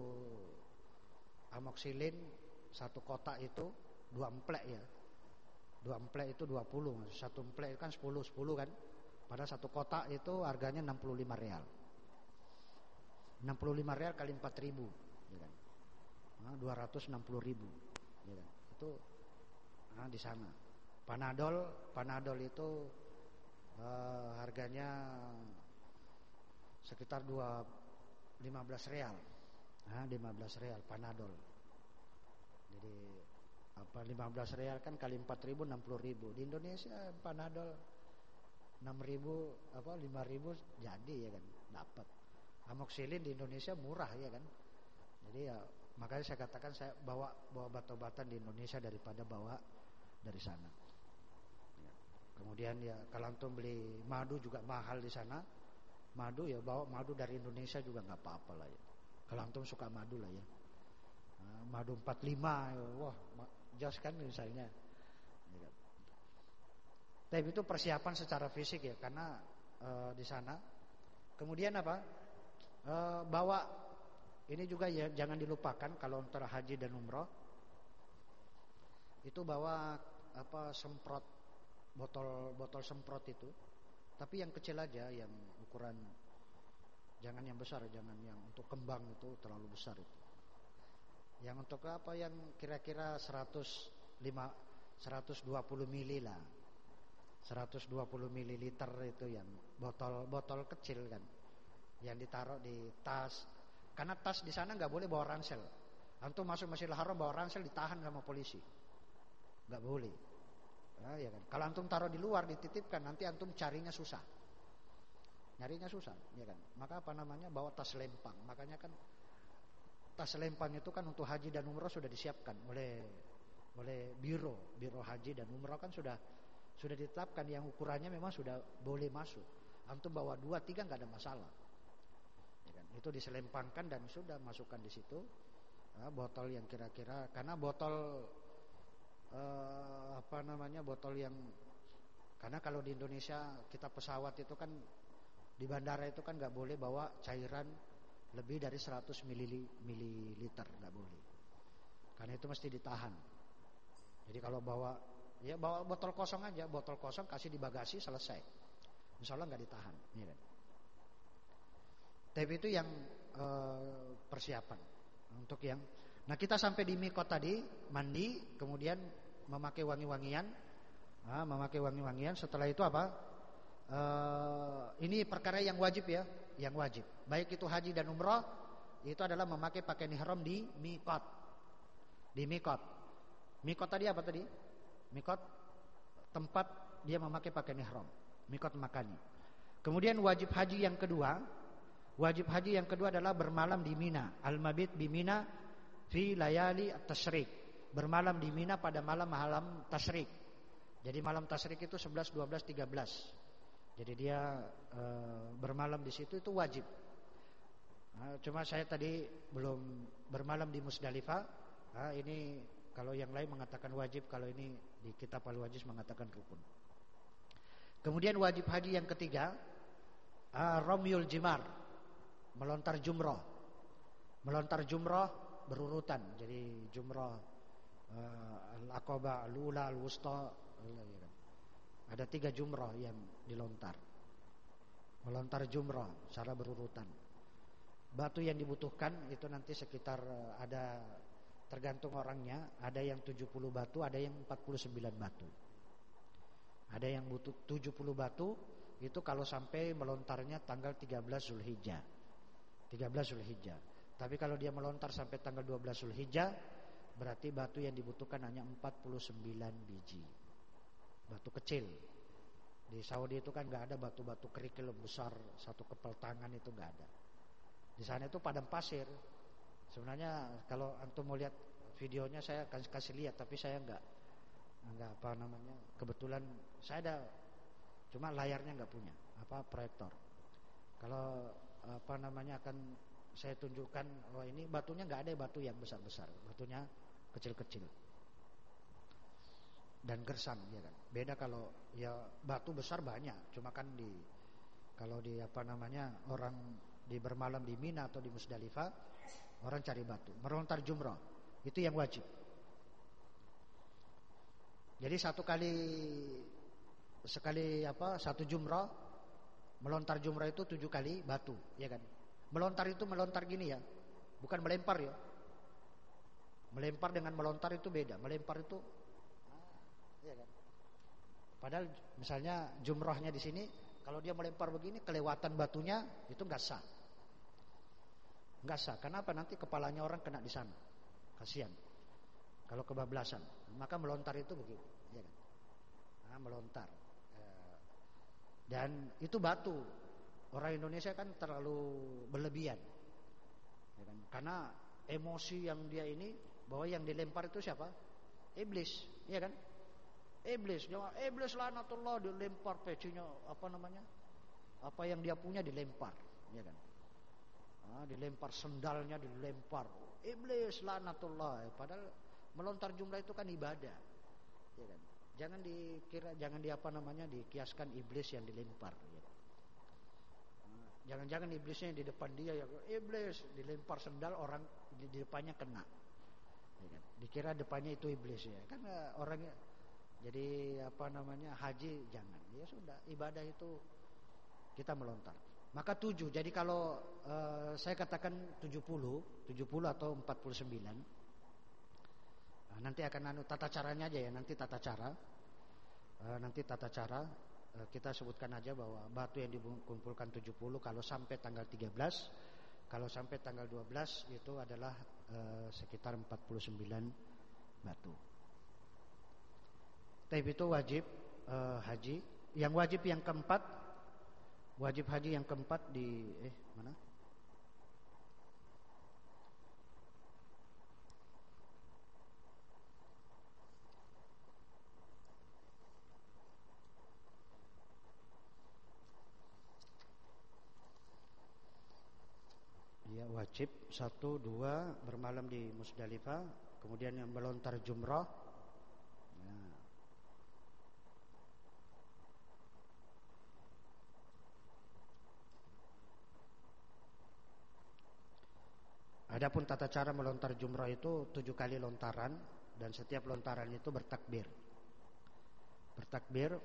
amoxilin satu kotak itu dua emplek ya. Dua emplek itu dua puluh, satu emplek kan sepuluh sepuluh kan. Pada satu kotak itu harganya enam puluh lima real. enam puluh lima real kali empat ribu, ya kan? Nah, dua ratus enam puluh ribu, ya kan? Itu nah, di sana. Panadol, Panadol itu uh, harganya sekitar dua lima belas real. Nah, lima belas real Panadol. Jadi apa lima belas real kan kali empat ribu enam puluh ribu. Di Indonesia Panadol enam ribu apa lima ribu jadi ya kan dapat. Amoxilin di Indonesia murah ya kan. Jadi ya makanya saya katakan saya bawa bawa obat-obatan di Indonesia daripada bawa dari sana. Ya. Kemudian ya kalau antum beli madu juga mahal di sana. Madu ya bawa madu dari Indonesia juga nggak apa-apa lah ya. Kalau antum suka madu lah ya. Nah, madu empat puluh lima ya, wah jos kan misalnya. Ya. Tapi itu persiapan secara fisik ya karena e, di sana. Kemudian apa? E, bawa ini juga ya jangan dilupakan kalau antara haji dan umroh itu bawa apa semprot botol botol semprot itu. Tapi yang kecil aja, yang ukuran jangan yang besar, jangan yang untuk kembang itu terlalu besar itu. Yang untuk apa yang kira-kira seratus lima, seratus dua puluh mili lah, seratus dua puluh mililiter itu yang botol botol kecil kan. yang ditaruh di tas. Karena tas di sana nggak boleh bawa ransel. Antum masuk Masjidil Haram bawa ransel ditahan sama polisi, nggak boleh. Nah, ya kan. Kalau antum taruh di luar dititipkan, nanti antum carinya susah, nyarinya susah, ya kan. Maka apa namanya, bawa tas lempang. Makanya kan tas lempang itu kan untuk haji dan umroh sudah disiapkan oleh oleh biro biro haji dan umroh, kan sudah sudah ditetapkan yang ukurannya memang sudah boleh masuk. Antum bawa dua tiga nggak ada masalah, ya kan. Itu diselempangkan dan sudah masukkan di situ. Nah, botol yang kira-kira, karena botol eh, apa namanya botol yang, karena kalau di Indonesia kita pesawat itu kan di bandara itu kan nggak boleh bawa cairan lebih dari seratus mililiter, nggak boleh, karena itu mesti ditahan. Jadi kalau bawa, ya bawa botol kosong aja, botol kosong kasih di bagasi, selesai, insya Allah nggak ditahan, ya kan. Tapi itu yang eh, persiapan untuk yang. Nah, kita sampai di mikot tadi, mandi, kemudian memakai wangi-wangian, nah, memakai wangi-wangian. Setelah itu apa? Uh, ini perkara yang wajib ya, yang wajib. Baik itu haji dan umrah, itu adalah memakai pakaian ihram di mikot. Di mikot. Mikot tadi apa tadi? Mikot tempat dia memakai pakaian ihram. Mikot makani. Kemudian wajib haji yang kedua. Wajib haji yang kedua adalah bermalam di Mina. Al-mabit bi Mina fi layali at-tasyrik. Bermalam di Mina pada malam-malam tasyrik. Jadi malam tasyrik itu sebelas, dua belas, tiga belas. Jadi dia e, bermalam di situ itu wajib. Nah, cuma saya tadi belum bermalam di Musdalifah. Nah, ini kalau yang lain mengatakan wajib, kalau ini di kitab Al-Wajiz mengatakan rukun. Kemudian wajib haji yang ketiga, ramyul jimar. Melontar jumroh. Melontar jumroh berurutan. Jadi jumroh uh, al-aqabah, al-ula, al-wusta. Ada tiga jumroh yang dilontar. Melontar jumroh secara berurutan. Batu yang dibutuhkan itu nanti sekitar uh, ada, tergantung orangnya. Ada yang tujuh puluh batu, ada yang empat puluh sembilan batu. Ada yang butuh tujuh puluh batu. Itu kalau sampai melontarnya tanggal tiga belas Zulhijjah. tiga belas Zulhijjah. Tapi kalau dia melontar sampai tanggal dua belas Zulhijjah, berarti batu yang dibutuhkan hanya empat puluh sembilan biji. Batu kecil. Di Saudi itu kan nggak ada batu-batu kerikil besar satu kepal tangan, itu nggak ada. Di sana itu padang pasir. Sebenarnya kalau antum mau lihat videonya saya akan kasih lihat, tapi saya nggak nggak apa namanya. Kebetulan saya ada, cuma layarnya nggak punya, apa proyektor. Kalau apa namanya akan saya tunjukkan, oh ini batunya nggak ada batu yang besar-besar, batunya kecil-kecil dan gersang, ya kan. Beda kalau ya batu besar banyak, cuma kan di kalau di apa namanya orang di bermalam di Mina atau di Musdalifah, orang cari batu, melontar jumrah itu yang wajib. Jadi satu kali sekali apa satu jumrah, melontar jumrah itu tujuh kali batu, ya kan. Melontar itu melontar gini ya, bukan melempar ya. Melempar dengan melontar itu beda. Melempar itu, ya kan. Padahal misalnya jumrahnya di sini, kalau dia melempar begini, kelewatan batunya itu nggak sah, nggak sah. Kenapa? Nanti kepalanya orang kena di sana, kasihan. Kalau kebablasan, maka melontar itu begitu, ya kan. Nah, melontar. Dan itu batu. Orang Indonesia kan terlalu berlebihan, ya kan? Karena emosi yang dia ini, bahwa yang dilempar itu siapa? Iblis, ya kan? Iblis, iblis laknatullah, dilempar pecinya, apa namanya? Apa yang dia punya dilempar, ya kan? Nah, dilempar sendalnya, dilempar. Iblis laknatullah. Padahal melontar jumlah itu kan ibadah, ya kan? Jangan dikira, jangan di apa namanya dikiaskan iblis yang dilempar. Ya. Jangan-jangan iblisnya yang di depan dia, ya iblis dilempar sendal, orang di depannya kena. Ya kan? Dikira depannya itu iblis ya. Kan orangnya jadi apa namanya haji jangan. Ya sudah, ibadah itu kita melontar. Maka tujuh. Jadi kalau uh, saya katakan tujuh puluh, tujuh puluh atau empat puluh sembilan. Nah, nanti akan anu tata caranya aja ya, nanti tata cara, uh, nanti tata cara. kita sebutkan aja bahwa batu yang dikumpulkan tujuh puluh kalau sampai tanggal tiga belas, kalau sampai tanggal dua belas itu adalah e, sekitar empat puluh sembilan batu. Tapi itu wajib e, haji. Yang wajib yang keempat, wajib haji yang keempat di eh mana? Ya, wajib satu dua bermalam di Musdalifah, kemudian yang melontar jumrah. Ya. Adapun tata cara melontar jumrah itu tujuh kali lontaran dan setiap lontaran itu bertakbir. Bertakbir.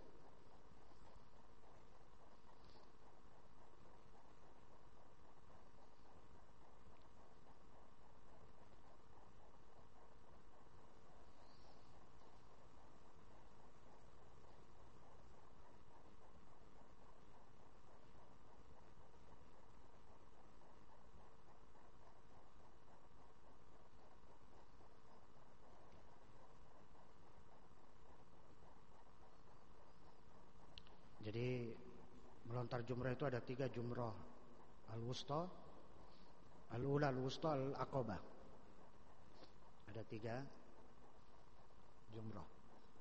Jadi melontar jumrah itu ada tiga jumrah, al-wusta, al-ula, al-wusta, al-aqabah. Ada tiga jumrah.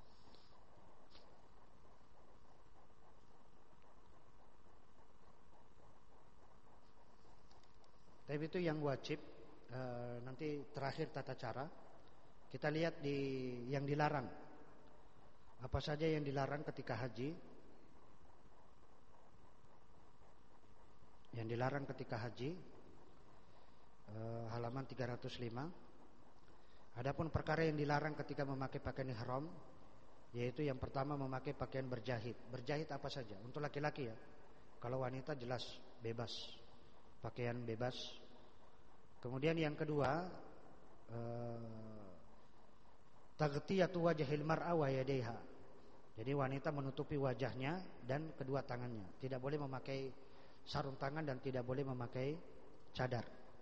Tapi itu yang wajib. E, nanti terakhir tata cara. Kita lihat di yang dilarang. Apa saja yang dilarang ketika haji? Yang dilarang ketika haji eh, halaman tiga ratus lima. Adapun perkara yang dilarang ketika memakai pakaian ihram, yaitu yang pertama memakai pakaian berjahit. Berjahit apa saja? Untuk laki-laki ya. Kalau wanita jelas bebas, pakaian bebas. Kemudian yang kedua, eh, taghtiyatu wajhil mar'a wa yadayha. Jadi wanita menutupi wajahnya dan kedua tangannya. Tidak boleh memakai sarung tangan dan tidak boleh memakai cadar.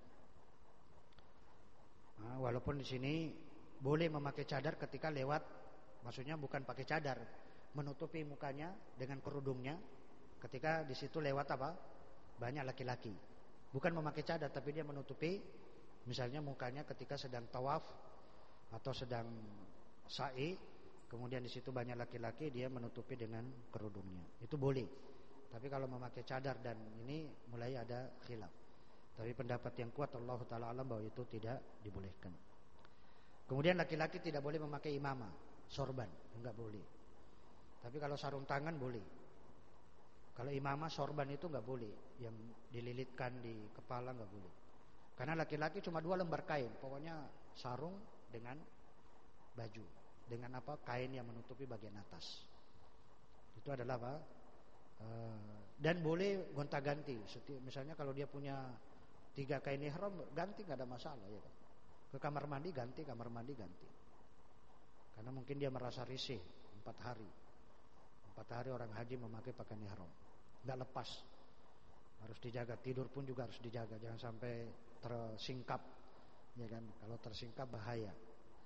Nah, walaupun di sini boleh memakai cadar ketika lewat, maksudnya bukan pakai cadar, menutupi mukanya dengan kerudungnya. Ketika di situ lewat apa? Banyak laki-laki. Bukan memakai cadar, tapi dia menutupi, misalnya mukanya ketika sedang tawaf atau sedang sa'i, kemudian di situ banyak laki-laki, dia menutupi dengan kerudungnya. Itu boleh. Tapi kalau memakai cadar dan ini mulai ada khilaf. Tapi pendapat yang kuat Allah Ta'ala alam bahwa itu tidak dibolehkan. Kemudian laki-laki tidak boleh memakai imamah, sorban, enggak boleh. Tapi kalau sarung tangan boleh. Kalau imamah, sorban itu enggak boleh. Yang dililitkan di kepala enggak boleh. Karena laki-laki cuma dua lembar kain. Pokoknya sarung dengan baju. Dengan apa? Kain yang menutupi bagian atas. Itu adalah apa? Dan boleh gonta-ganti. Misalnya kalau dia punya tiga kain ihram, ganti nggak ada masalah ya kan. Ke kamar mandi ganti, kamar mandi ganti. Karena mungkin dia merasa risih empat hari. Empat hari orang haji memakai pakaian ihram, nggak lepas. Harus dijaga. Tidur pun juga harus dijaga. Jangan sampai tersingkap, ya kan. Kalau tersingkap bahaya.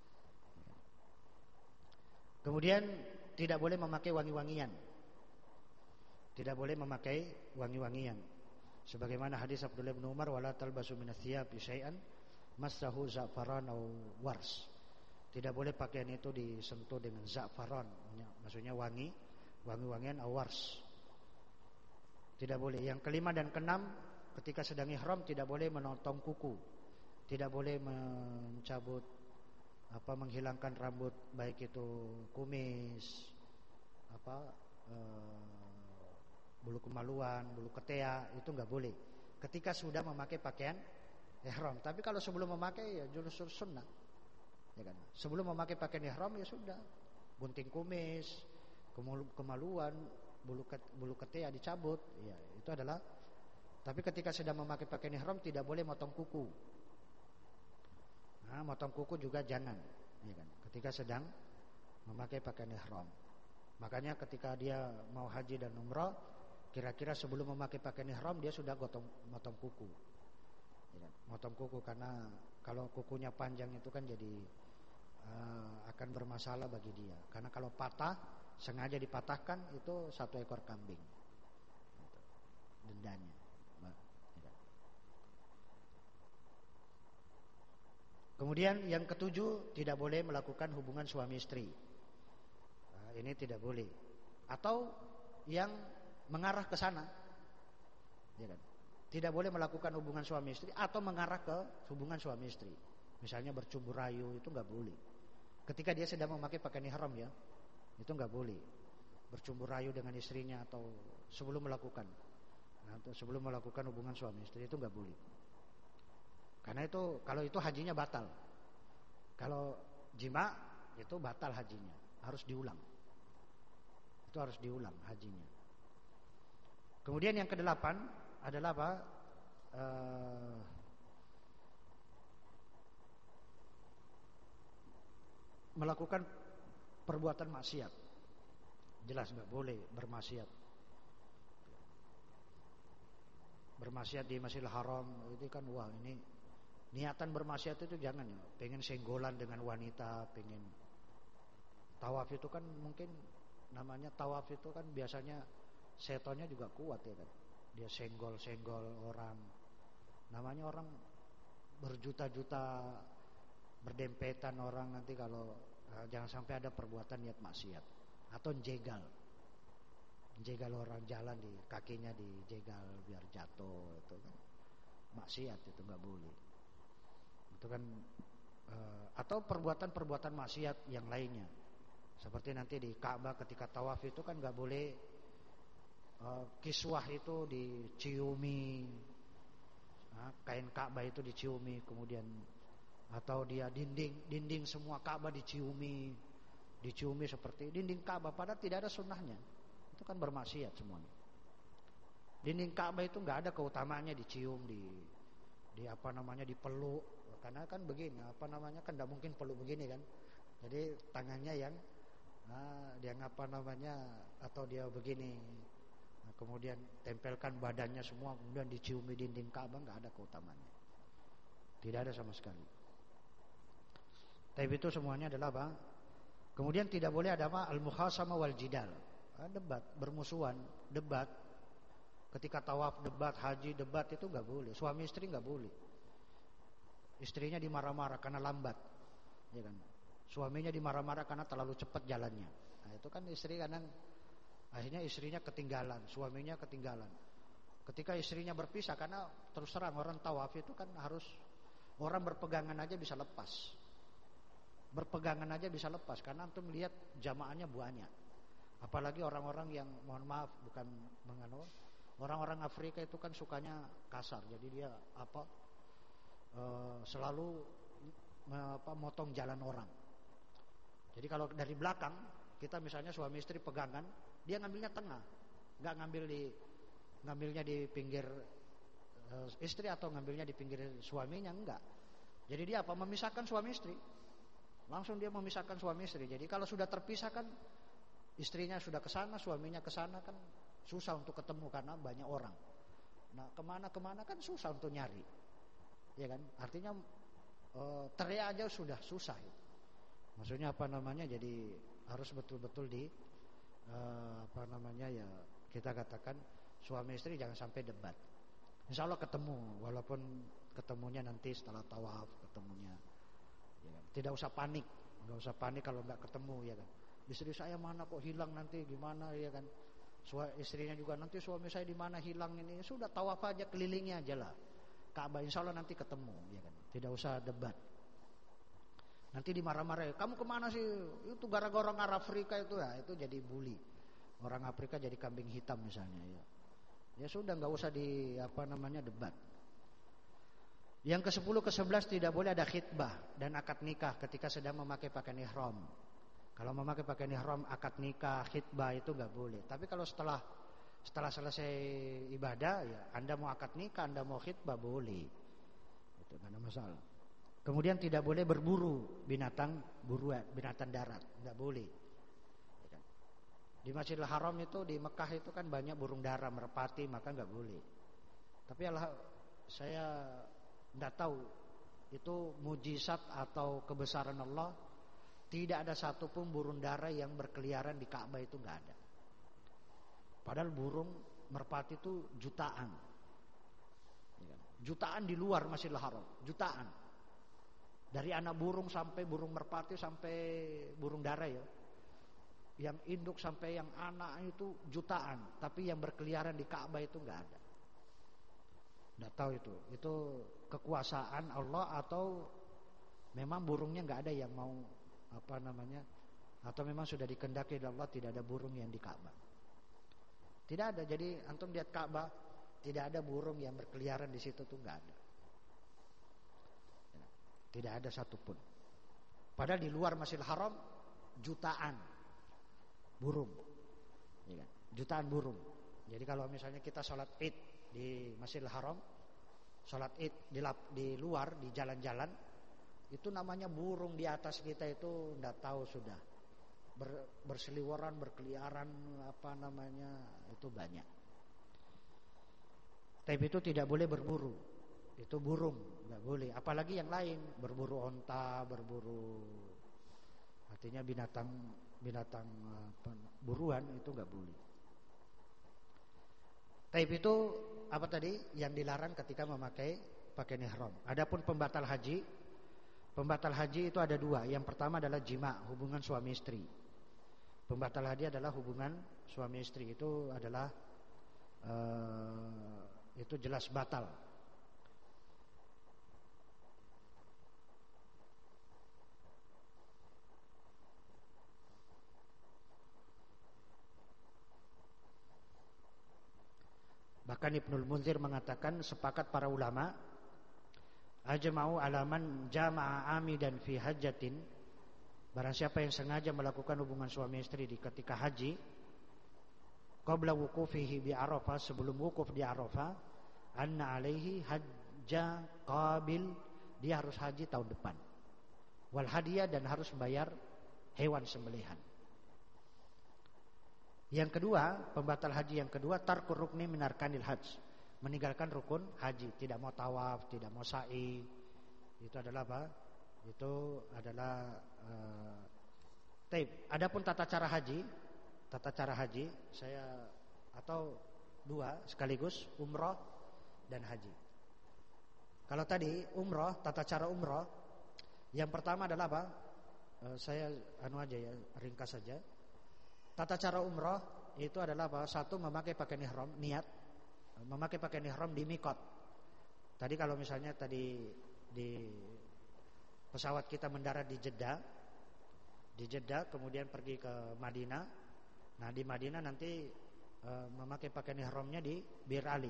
Kemudian tidak boleh memakai wangi-wangian. Tidak boleh memakai wangi-wangian. Sebagaimana hadis Abdullah bin Umar, wala talbasu minas thiyabi syai'an massahu za'faran aw wars. Tidak boleh pakaian itu disentuh dengan za'faran, maksudnya wangi, wangi-wangian aw wars. Tidak boleh. Yang kelima dan keenam, ketika sedang ihram tidak boleh menotong kuku. Tidak boleh mencabut apa menghilangkan rambut, baik itu kumis, apa eh, bulu kemaluan, bulu ketea, itu enggak boleh ketika sudah memakai pakaian ihram. Tapi kalau sebelum memakai ya justru sunnah, ya kan. Sebelum memakai pakaian ihram ya sudah, gunting kumis, kemaluan, bulu bulu ketea dicabut, ya itu adalah. Tapi ketika sedang memakai pakaian ihram tidak boleh motong kuku. Nah, motong kuku juga jangan, ya kan. Ketika sedang memakai pakaian ihram. Makanya ketika dia mau haji dan umrah, kira-kira sebelum memakai pakaian ihram dia sudah gotong motong kuku. Ya, motong kuku karena kalau kukunya panjang itu kan jadi uh, akan bermasalah bagi dia. Karena kalau patah, sengaja dipatahkan itu satu ekor kambing. Dendanya. Kemudian yang ketujuh, tidak boleh melakukan hubungan suami istri. Nah, ini tidak boleh. Atau yang mengarah ke sana, ya kan? Tidak boleh melakukan hubungan suami istri atau mengarah ke hubungan suami istri. Misalnya bercumbu rayu, itu nggak boleh. Ketika dia sedang memakai pakaian ihram ya, itu nggak boleh. Bercumbu rayu dengan istrinya atau sebelum melakukan, nah, sebelum melakukan hubungan suami istri itu nggak boleh. Karena itu kalau itu hajinya batal. Kalau jima itu batal hajinya, harus diulang. Itu harus diulang hajinya. Kemudian yang kedelapan adalah apa? Uh, melakukan perbuatan maksiat. Jelas nggak boleh bermaksiat. Bermaksiat di Masjidil Haram itu kan wah ini. Niatan bermaksiat itu jangan ya. Pengen senggolan dengan wanita, pengen tawaf itu kan mungkin namanya tawaf itu kan biasanya setonnya juga kuat ya kan. Dia senggol-senggol orang. Namanya orang berjuta-juta berdempetan orang nanti kalau uh, jangan sampai ada perbuatan niat maksiat atau jegal. Jegal orang jalan di kakinya dijegal biar jatuh itu kan. Maksiat itu enggak boleh. Itu kan uh, atau perbuatan-perbuatan maksiat yang lainnya. Seperti nanti di Ka'bah ketika tawaf itu kan enggak boleh uh, kiswah itu diciumi, nah, kain Ka'bah itu diciumi, kemudian atau dia dinding dinding semua Ka'bah diciumi, diciumi seperti dinding Ka'bah padahal tidak ada sunnahnya. Itu kan bermaksiat semuanya. Dinding Ka'bah itu enggak ada keutamaannya dicium, di di apa namanya dipeluk. Karena kan begini, apa namanya kan tidak mungkin peluk begini kan. Jadi tangannya yang nah, dia apa namanya atau dia begini. Nah, kemudian tempelkan badannya semua, kemudian diciumi dinding Ka'bah, nggak ada keutamaannya. Tidak ada sama sekali. Tapi itu semuanya adalah apa? Kemudian tidak boleh ada apa? Al-mukhasama wal jidal. Ah, debat, bermusuhan, debat. Ketika tawaf debat, haji debat itu nggak boleh. Suami istri nggak boleh. Istrinya dimarah-marah karena lambat, ya kan? Suaminya dimarah-marah karena terlalu cepat jalannya. Nah, itu kan istri kadang akhirnya istrinya ketinggalan, suaminya ketinggalan. Ketika istrinya berpisah karena terus terang orang tawaf itu kan harus orang berpegangan aja bisa lepas. Berpegangan aja bisa lepas karena antum melihat jamaahnya banyak. Apalagi orang-orang yang mohon maaf bukan mengano, orang-orang Afrika itu kan sukanya kasar. Jadi dia apa? Uh, selalu uh, apa, motong jalan orang. Jadi kalau dari belakang kita misalnya suami istri pegangan, dia ngambilnya tengah, nggak ngambil di ngambilnya di pinggir uh, istri atau ngambilnya di pinggir suaminya, enggak. Jadi dia apa memisahkan suami istri, langsung dia memisahkan suami istri. Jadi kalau sudah terpisah kan istrinya sudah ke sana, suaminya ke sana kan susah untuk ketemu karena banyak orang. Nah kemana-kemana kan susah untuk nyari. Ya kan, artinya e, teriak aja sudah susah. Maksudnya apa namanya? Jadi harus betul-betul di e, apa namanya ya kita katakan suami istri jangan sampai debat. Insya Allah ketemu, walaupun ketemunya nanti setelah tawaf ketemunya. Ya kan? Tidak usah panik, nggak usah panik kalau nggak ketemu ya kan. Istri saya mana kok hilang nanti gimana ya kan? Suami istrinya juga nanti suami saya di mana hilang ini. Sudah tawaf aja kelilingnya aja lah. Ka'bah insya Allah nanti ketemu, ya kan? Tidak usah debat. Nanti dimarah-marah, kamu kemana sih? Itu gara-gara orang Afrika itu ya, itu jadi bully. Orang Afrika jadi kambing hitam misalnya, ya. Ya sudah, nggak usah di apa namanya debat. Yang kesepuluh kesebelas tidak boleh ada khitbah dan akad nikah ketika sedang memakai pakaian ihram. Kalau memakai pakaian ihram, akad nikah, khitbah itu nggak boleh. Tapi kalau setelah Setelah selesai ibadah ya Anda mau akad nikah, Anda mau khitbah boleh. Itu enggak ada masalah. Kemudian tidak boleh berburu binatang buruan, binatang darat, enggak boleh. Di Masjidil Haram itu, di Mekah itu kan banyak burung dara, merpati, maka nggak boleh. Tapi Allah, saya nggak tahu itu mujizat atau kebesaran Allah. Tidak ada satupun burung dara yang berkeliaran di Ka'bah, itu nggak ada. Padahal burung merpati itu jutaan, jutaan di luar Masjidil Haram, jutaan. Dari anak burung sampai burung merpati sampai burung dara ya. Yang induk sampai yang anak itu jutaan, tapi yang berkeliaran di Ka'bah itu nggak ada. Nggak tahu itu, itu kekuasaan Allah atau memang burungnya nggak ada yang mau apa namanya, atau memang sudah dikehendaki oleh Allah tidak ada burung yang di Ka'bah. Tidak ada. Jadi antum lihat Ka'bah, tidak ada burung yang berkeliaran di situ tuh, nggak ada. Tidak ada satupun. Padahal di luar Masjidil Haram jutaan burung, ya kan? Jutaan burung. Jadi kalau misalnya kita sholat id di Masjidil Haram, sholat id di, lap, di luar di jalan-jalan, itu namanya burung di atas kita itu nggak tahu sudah Ber, berseliweran, berkeliaran, apa namanya, itu banyak. Tapi itu tidak boleh berburu, itu burung nggak boleh. Apalagi yang lain, berburu onta, berburu, artinya binatang binatang apa, buruan, itu nggak boleh. Taib itu apa tadi yang dilarang ketika memakai pakaian ihram. Adapun pembatal haji, pembatal haji itu ada dua. Yang pertama adalah jima, hubungan suami istri. Pembatal haji adalah hubungan suami istri, itu adalah uh, itu jelas batal. Bahkan Ibnul Munzir mengatakan sepakat para ulama ajma'u alaman jama'a amidan fi hajjatin, barang siapa yang sengaja melakukan hubungan suami istri di ketika haji, qabla wuqufihi bi Arafah, sebelum wukuf di Arafah, anna alaihi hajja qabil, dia harus haji tahun depan, wal hadiyah, dan harus membayar hewan sembelihan. Yang kedua, pembatal haji yang kedua, tarkur rukni min arkanil hajj, meninggalkan rukun haji, tidak mau tawaf, tidak mau sa'i. Itu adalah apa? Itu adalah uh, taib. Adapun tata cara haji, tata cara haji saya atau dua sekaligus, umrah dan haji. Kalau tadi umrah, tata cara umrah, yang pertama adalah apa? Uh, saya anu aja ya, ringkas saja. Tata cara umrah itu adalah apa? Satu, memakai pakaian ihram, niat memakai pakaian ihram di mikot. Tadi kalau misalnya tadi di pesawat kita mendarat di Jeddah, di Jeddah kemudian pergi ke Madinah. Nah di Madinah nanti e, memakai pakaian ihramnya di Bir Ali.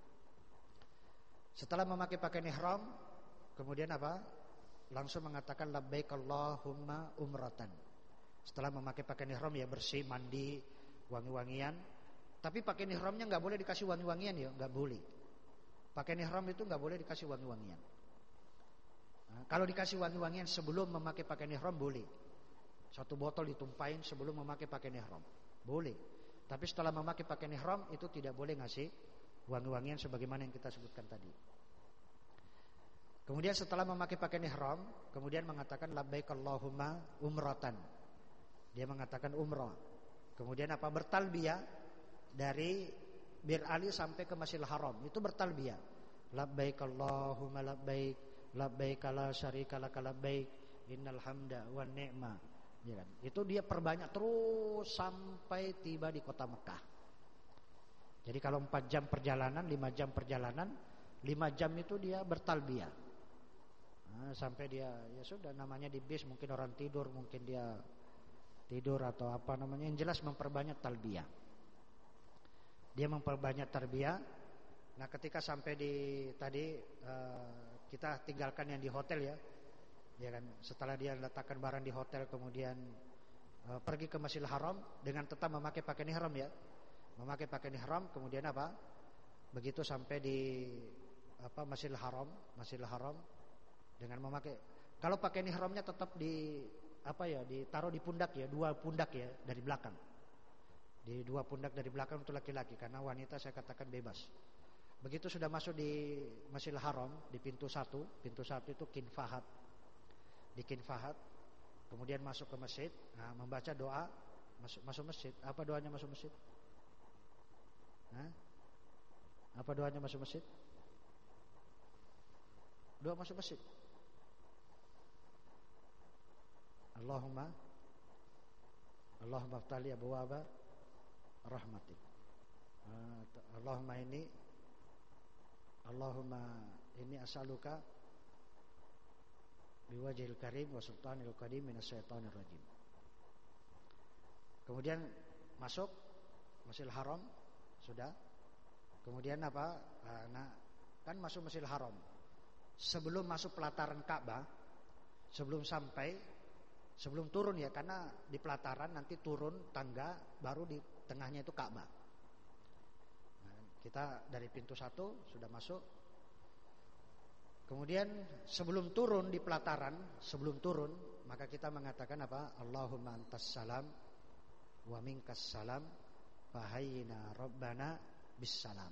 Setelah memakai pakaian ihram, kemudian apa? Langsung mengatakan labbaik Allahumma umratan. Setelah memakai pakaian ihram ya bersih, mandi, wangi-wangian. Tapi pakaian ihramnya nggak boleh dikasih wangi-wangian ya, nggak boleh. Pakaian ihram itu nggak boleh dikasih wangi-wangian. Nah, kalau dikasih wangi-wangian sebelum memakai pakaian ihram boleh. Satu botol ditumpahin sebelum memakai pakaian ihram, boleh. Tapi setelah memakai pakaian ihram itu tidak boleh ngasih wangi-wangian sebagaimana yang kita sebutkan tadi. Kemudian setelah memakai pakaian ihram, kemudian mengatakan labbaik Allahumma umratan. Dia mengatakan umrah. Kemudian apa? Bertalbiyah dari Bir Ali sampai ke Masjidil Haram. Itu bertalbiyah. Labbaik Allahumma labbaik, labbaik la syarika laka labbaik, innal hamda wan ni'ma. Ya kan? Itu dia perbanyak terus sampai tiba di kota Mekah. Jadi kalau empat jam perjalanan, lima jam perjalanan, lima jam itu dia bertalbiyah. Nah, sampai dia ya sudah, namanya di bis, mungkin orang tidur, mungkin dia tidur atau apa namanya, yang jelas memperbanyak talbiyah. Dia memperbanyak talbiyah. Nah, ketika sampai di tadi uh, kita tinggalkan yang di hotel ya. Ya kan, setelah dia letakkan barang di hotel, kemudian uh, pergi ke Masjidil Haram dengan tetap memakai pakaian ihram ya. Memakai pakaian ihram, kemudian apa? Begitu sampai di apa Masjidil Haram, Masjidil Haram dengan memakai, kalau pakaian ihramnya tetap di apa ya, ditaruh di pundak ya, dua pundak ya dari belakang. Di dua pundak dari belakang untuk laki-laki, karena wanita saya katakan bebas. Begitu sudah masuk di Masjidil Haram, di pintu satu, pintu satu itu kinfahat, di kinfahat, kemudian masuk ke masjid, nah, membaca doa masuk masuk masjid. Apa doanya masuk masjid? Hah? Apa doanya masuk masjid? Doa masuk masjid. Allahumma Allahumma ftali abwaaba rahmatik. Allahumma ini Allahumma inni as'aluka biwajhil karim wa sultanil qadim minasyaitonir rajim. Kemudian masuk Masjidil Haram sudah. Kemudian apa? Nah, kan masuk Masjidil Haram. Sebelum masuk pelataran Ka'bah, sebelum sampai, sebelum turun ya, karena di pelataran nanti turun tangga, baru di tengahnya itu Ka'bah. Nah, kita dari pintu satu sudah masuk. Kemudian sebelum turun di pelataran, sebelum turun, maka kita mengatakan apa? Allahumma antas salam wa minkas salam fahayyina rabbana bis salam.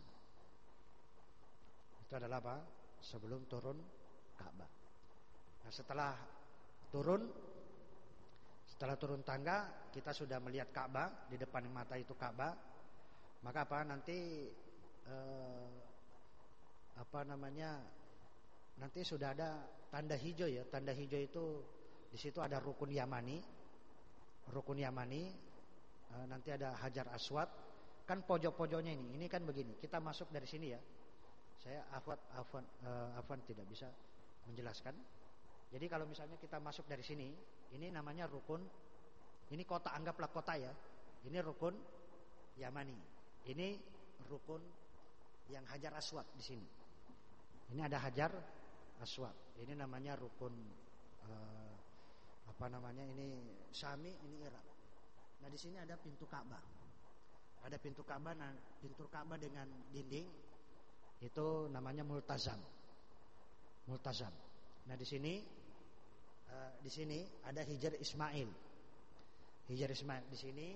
Itu adalah apa? Sebelum turun Ka'bah. Nah, setelah turun, setelah turun tangga, kita sudah melihat Ka'bah, di depan mata itu Ka'bah. Maka apa? Nanti eh, apa namanya? Nanti sudah ada tanda hijau ya. Tanda hijau itu di situ ada rukun Yamani. Rukun Yamani, eh, nanti ada Hajar Aswad. Kan pojok-pojoknya ini. Ini kan begini. Kita masuk dari sini ya. Saya afwan afwan uh, afwan tidak bisa menjelaskan. Jadi kalau misalnya kita masuk dari sini, ini namanya rukun. Ini kota, anggaplah kota ya. Ini rukun Yamani. Ini rukun yang Hajar Aswad di sini. Ini ada Hajar Aswad. Ini namanya rukun uh, apa namanya? Ini Syami, ini Irak. Nah, di sini ada pintu Ka'bah. Ada pintu Ka'bah, nah, pintu Ka'bah dengan dinding. Itu namanya multazam. Multazam. Nah, di sini uh, di sini ada Hijar Ismail. Hijar Ismail di sini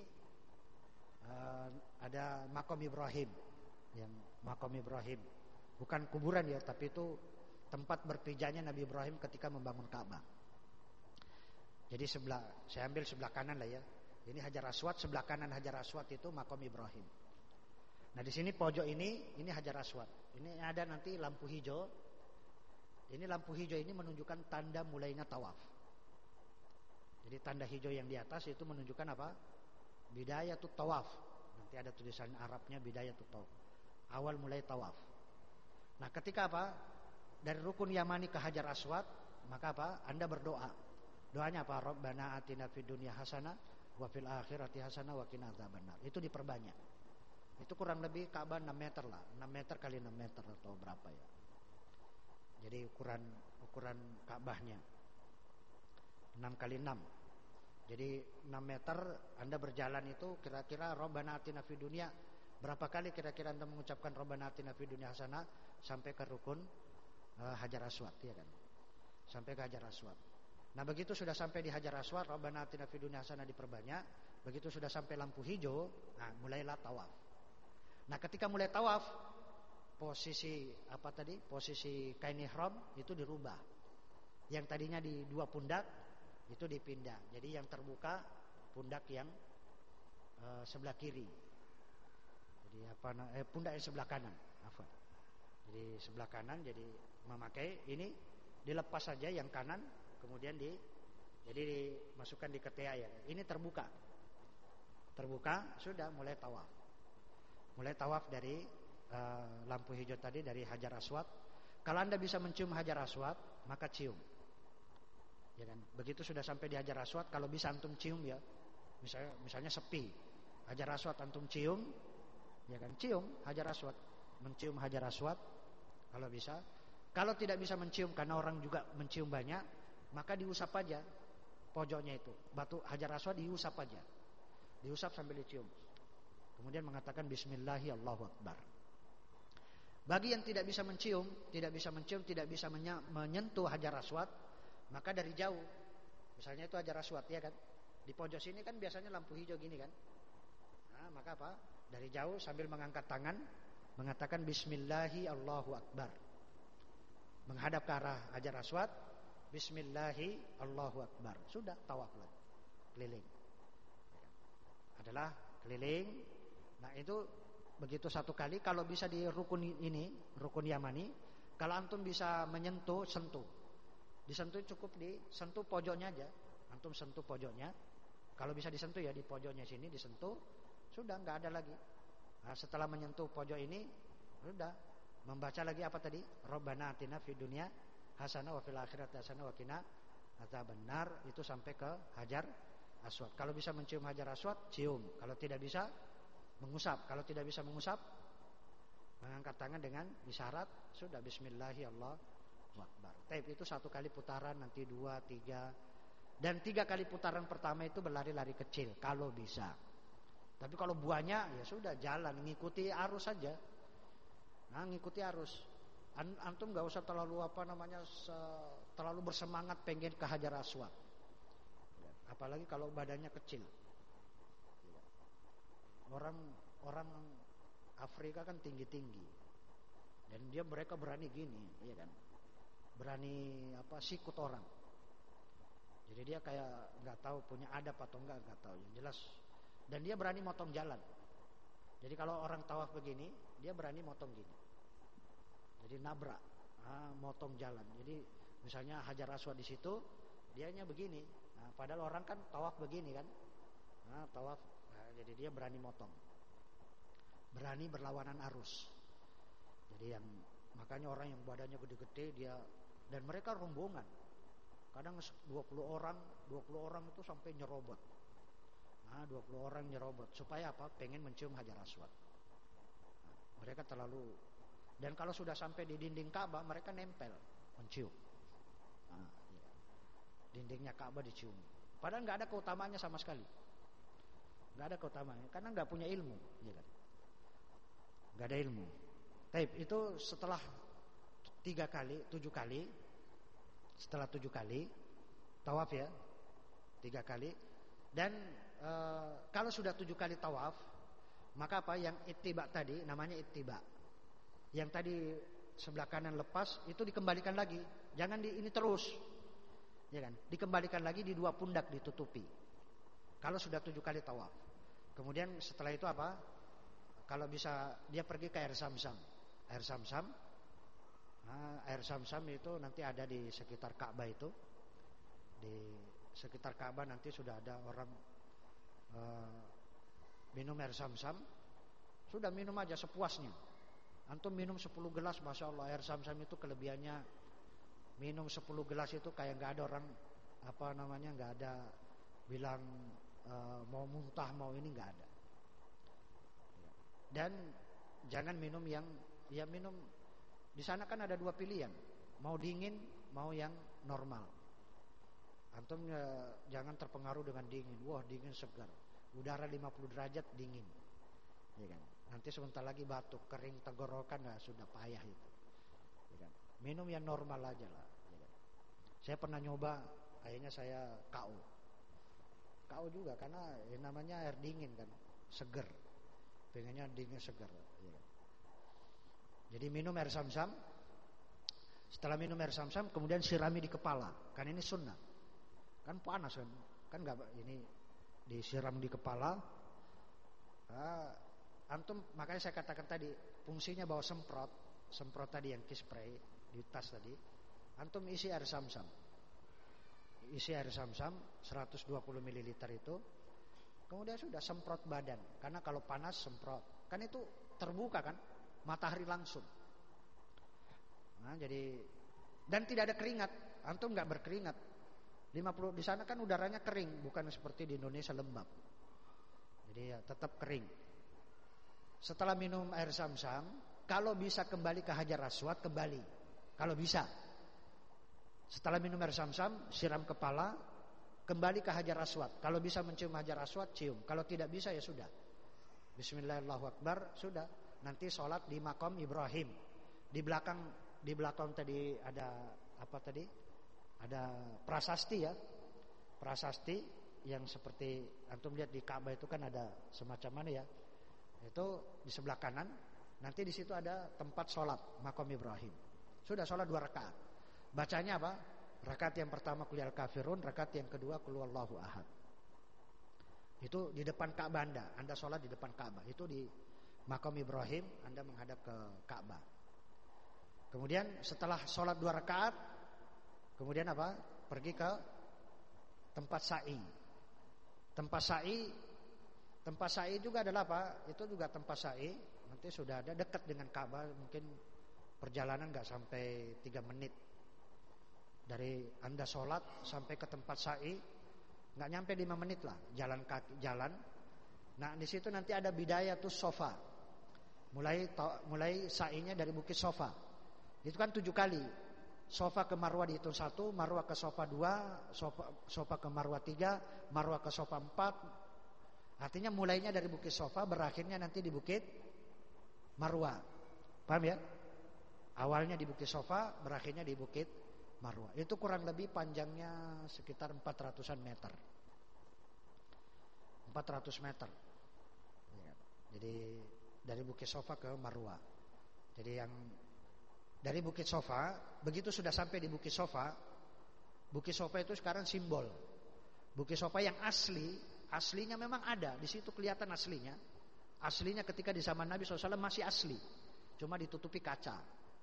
uh, ada Maqam Ibrahim. Yang Maqam Ibrahim bukan kuburan ya, tapi itu tempat berpijanya Nabi Ibrahim ketika membangun Ka'bah. Jadi sebelah, saya ambil sebelah kanan lah ya. Ini Hajar Aswad, sebelah kanan Hajar Aswad itu Maqam Ibrahim. Nah, di sini pojok ini, ini Hajar Aswad. Ini ada nanti lampu hijau. Ini lampu hijau ini menunjukkan tanda mulainya tawaf. Jadi tanda hijau yang di atas itu menunjukkan apa? Bidayatut tawaf. Nanti ada tulisan Arabnya bidayatut tawaf. Awal mulai tawaf. Nah, ketika apa? Dari rukun Yamani ke Hajar Aswad, maka apa? Anda berdoa. Doanya apa? Rabbana atina fid dunya hasanah wa fil akhirati hasanah wa qina adzabannar. Itu diperbanyak. Itu kurang lebih Ka'bah enam meter lah, enam meter kali enam meter atau berapa ya. Jadi ukuran ukuran Ka'bahnya enam kali enam. Jadi enam meter Anda berjalan itu kira-kira Rabbana atina fid dunya, berapa kali kira-kira Anda mengucapkan Rabbana atina fid dunya hasanah sampai ke rukun uh, Hajar Aswad ya kan. Sampai ke Hajar Aswad. Nah, begitu sudah sampai di Hajar Aswad, Rabbana atina fid dunya hasanah diperbanyak. Begitu sudah sampai lampu hijau, nah mulailah tawaf. Nah, ketika mulai tawaf, posisi apa tadi? Posisi kain ihram itu dirubah. Yang tadinya di dua pundak itu dipindah. Jadi yang terbuka pundak yang uh, sebelah kiri. Jadi apa? Eh, pundak yang sebelah kanan. Apa? Jadi sebelah kanan. Jadi memakai ini dilepas saja yang kanan, kemudian di jadi dimasukkan di ketiak ya. Ini terbuka. Terbuka sudah mulai tawaf. Mulai tawaf dari uh, lampu hijau tadi dari Hajar Aswad. Kalau Anda bisa mencium Hajar Aswad, maka cium. Ya kan? Begitu sudah sampai di Hajar Aswad, kalau bisa antum cium ya. Misalnya misalnya sepi. Hajar Aswad antum cium, ya kan? Cium Hajar Aswad. Mencium Hajar Aswad kalau bisa. Kalau tidak bisa mencium karena orang juga mencium banyak, maka diusap aja pojoknya itu. Batu Hajar Aswad diusap aja. Diusap sambil dicium. Kemudian mengatakan Bismillahi Allahu Akbar. Bagi yang tidak bisa mencium, tidak bisa mencium, tidak bisa menyentuh Hajar Aswad, maka dari jauh, misalnya itu Hajar Aswad ya kan, di pojok sini kan biasanya lampu hijau gini kan, nah, maka apa? Dari jauh sambil mengangkat tangan mengatakan Bismillahi Allahu Akbar. Menghadap ke arah Hajar Aswad, Bismillahi Allahu Akbar. Sudah tawaf lagi. Keliling. Adalah keliling. Nah, itu begitu satu kali. Kalau bisa di rukun ini, rukun Yamani, kalau antum bisa menyentuh, sentuh. Disentuh cukup disentuh pojoknya aja. Antum sentuh pojoknya. Kalau bisa disentuh ya di pojoknya sini disentuh, sudah nggak ada lagi. Nah, setelah menyentuh pojok ini, sudah membaca lagi apa tadi? Rabbana atina fid dunya hasanah wa fil akhirati hasanah wa qina adzabannar, itu sampai ke Hajar Aswad. Kalau bisa mencium Hajar Aswad, cium. Kalau tidak bisa, mengusap. Kalau tidak bisa mengusap, mengangkat tangan dengan isyarat, sudah Bismillahi Allahu Akbar. Taib itu satu kali putaran, nanti dua, tiga, dan tiga kali putaran pertama itu berlari-lari kecil kalau bisa. Tapi kalau buahnya ya sudah jalan, ngikuti arus saja. Nah, ngikuti arus. Antum nggak usah terlalu apa namanya terlalu bersemangat pengen ke Hajar Aswad. Apalagi kalau badannya kecil. Orang orang Afrika kan tinggi-tinggi. Dan dia mereka berani gini, ya kan? Berani apa sikut orang. Jadi dia kayak nggak tahu punya adab atau enggak nggak tahu. Yang jelas. Dan dia berani motong jalan. Jadi kalau orang tawaf begini, dia berani motong gini. Jadi nabrak, ah, motong jalan. Jadi misalnya Hajar Aswad di situ, dianya begini. Nah, padahal orang kan tawaf begini kan, nah, tawaf. Nah, jadi dia berani motong, berani berlawanan arus. Jadi yang makanya orang yang badannya gede-gede dia, dan mereka rombongan. Kadang dua puluh orang, dua puluh orang itu sampai nyerobot. Nah, dua puluh orang nyerobot supaya apa? Pengen mencium Hajar Aswad. Nah, mereka terlalu, dan kalau sudah sampai di dinding Ka'bah mereka nempel mencium. Nah, ya. Dindingnya Ka'bah dicium. Padahal nggak ada keutamaannya sama sekali. Nggak ada keutamaannya karena nggak punya ilmu, ya kan? Nggak ada ilmu. Taib itu setelah tiga kali, tujuh kali, setelah tujuh kali tawaf ya, tiga kali. Dan e, kalau sudah tujuh kali tawaf, maka apa yang ittiba tadi namanya ittiba. Yang tadi sebelah kanan lepas itu dikembalikan lagi. Jangan di ini terus, ya kan? Dikembalikan lagi di dua pundak ditutupi. Kalau sudah tujuh kali tawaf. Kemudian setelah itu apa? Kalau bisa dia pergi ke air Zam-Zam. Air Zam-Zam. Nah, air Zam-Zam itu nanti ada di sekitar Ka'bah itu. Di sekitar Ka'bah nanti sudah ada orang uh, minum air Zam-Zam. Sudah minum aja sepuasnya. Antum minum sepuluh gelas, Masya Allah, air Zam-Zam itu kelebihannya. Minum sepuluh gelas itu kayak gak ada orang apa namanya, gak ada bilang uh, mau muntah mau ini, gak ada. Dan jangan minum yang ya minum di sana kan ada dua pilihan, mau dingin mau yang normal. Antum ya, jangan terpengaruh dengan dingin. Wah, dingin segar. Udara lima puluh derajat dingin. Ya kan? Nanti sebentar lagi batuk, kering tenggorokan, nah, sudah payah itu. Ya kan? Minum yang normal aja lah. Ya kan? Saya pernah nyoba, akhirnya saya K O. K O juga karena ya, namanya air dingin kan, seger. Pengennya dingin segar. Ya kan? Jadi minum air Zam-Zam. Setelah minum air Zam-Zam, kemudian sirami di kepala. Kan ini sunnah. Kan panas kan, kan nggak ini disiram di kepala. Ah, antum makanya saya katakan tadi fungsinya bawa semprot, semprot tadi yang kiss spray di tas tadi. Antum isi air Zam-Zam, isi air Zam-Zam seratus dua puluh mililiter itu, kemudian sudah semprot badan. Karena kalau panas semprot, kan itu terbuka kan, matahari langsung. Nah jadi dan tidak ada keringat, antum nggak berkeringat. lima puluh di sana kan udaranya kering, bukan seperti di Indonesia lembab. Jadi ya tetap kering. Setelah minum air Zam-Zam, kalau bisa kembali ke Hajar Aswad kembali. Kalau bisa. Setelah minum air Zam-Zam, siram kepala, kembali ke Hajar Aswad. Kalau bisa mencium Hajar Aswad, cium. Kalau tidak bisa ya sudah. Bismillahirrahmanirrahim, sudah. Nanti sholat di makom Ibrahim. Di belakang di belakang tadi ada apa tadi? Ada prasasti ya, prasasti yang seperti antum lihat di Ka'bah itu kan ada semacam mana ya, Itu di sebelah kanan. Nanti di situ ada tempat sholat Maqam Ibrahim. Sudah sholat dua rakaat. Bacanya apa? Rakaat yang pertama Qul ya kafirun, rakaat yang kedua Qul huwallahu ahad. Itu di depan Ka'bah Anda. Anda sholat di depan Ka'bah. Itu di Maqam Ibrahim, Anda menghadap ke Ka'bah. Kemudian setelah sholat dua rakaat, kemudian apa? Pergi ke tempat sa'i. Tempat sa'i, tempat sa'i juga adalah apa? Itu juga tempat sa'i. Nanti sudah ada dekat dengan Ka'bah, mungkin perjalanan nggak sampai tiga menit. Dari Anda sholat sampai ke tempat sa'i nggak nyampe lima menit lah, jalan kaki jalan. Nah di situ nanti ada bidayatus sofa, mulai to, mulai sa'inya dari bukit sofa. Itu kan tujuh kali. Sofa ke Marwah dihitung satu, Marwah ke sofa dua, sofa, sofa ke Marwah tiga, Marwah ke sofa empat. Artinya mulainya dari bukit sofa, berakhirnya nanti di bukit Marwah. Paham ya? Awalnya di bukit sofa, berakhirnya di bukit Marwah. Itu kurang lebih panjangnya sekitar empat ratusan meter. empat ratus meter. Jadi dari bukit sofa ke Marwah. Jadi yang dari bukit sofa, begitu sudah sampai di bukit sofa, bukit sofa itu sekarang simbol. Bukit sofa yang asli, aslinya memang ada, di situ kelihatan aslinya. Aslinya ketika di zaman Nabi shallallahu alaihi wasallam masih asli, cuma ditutupi kaca.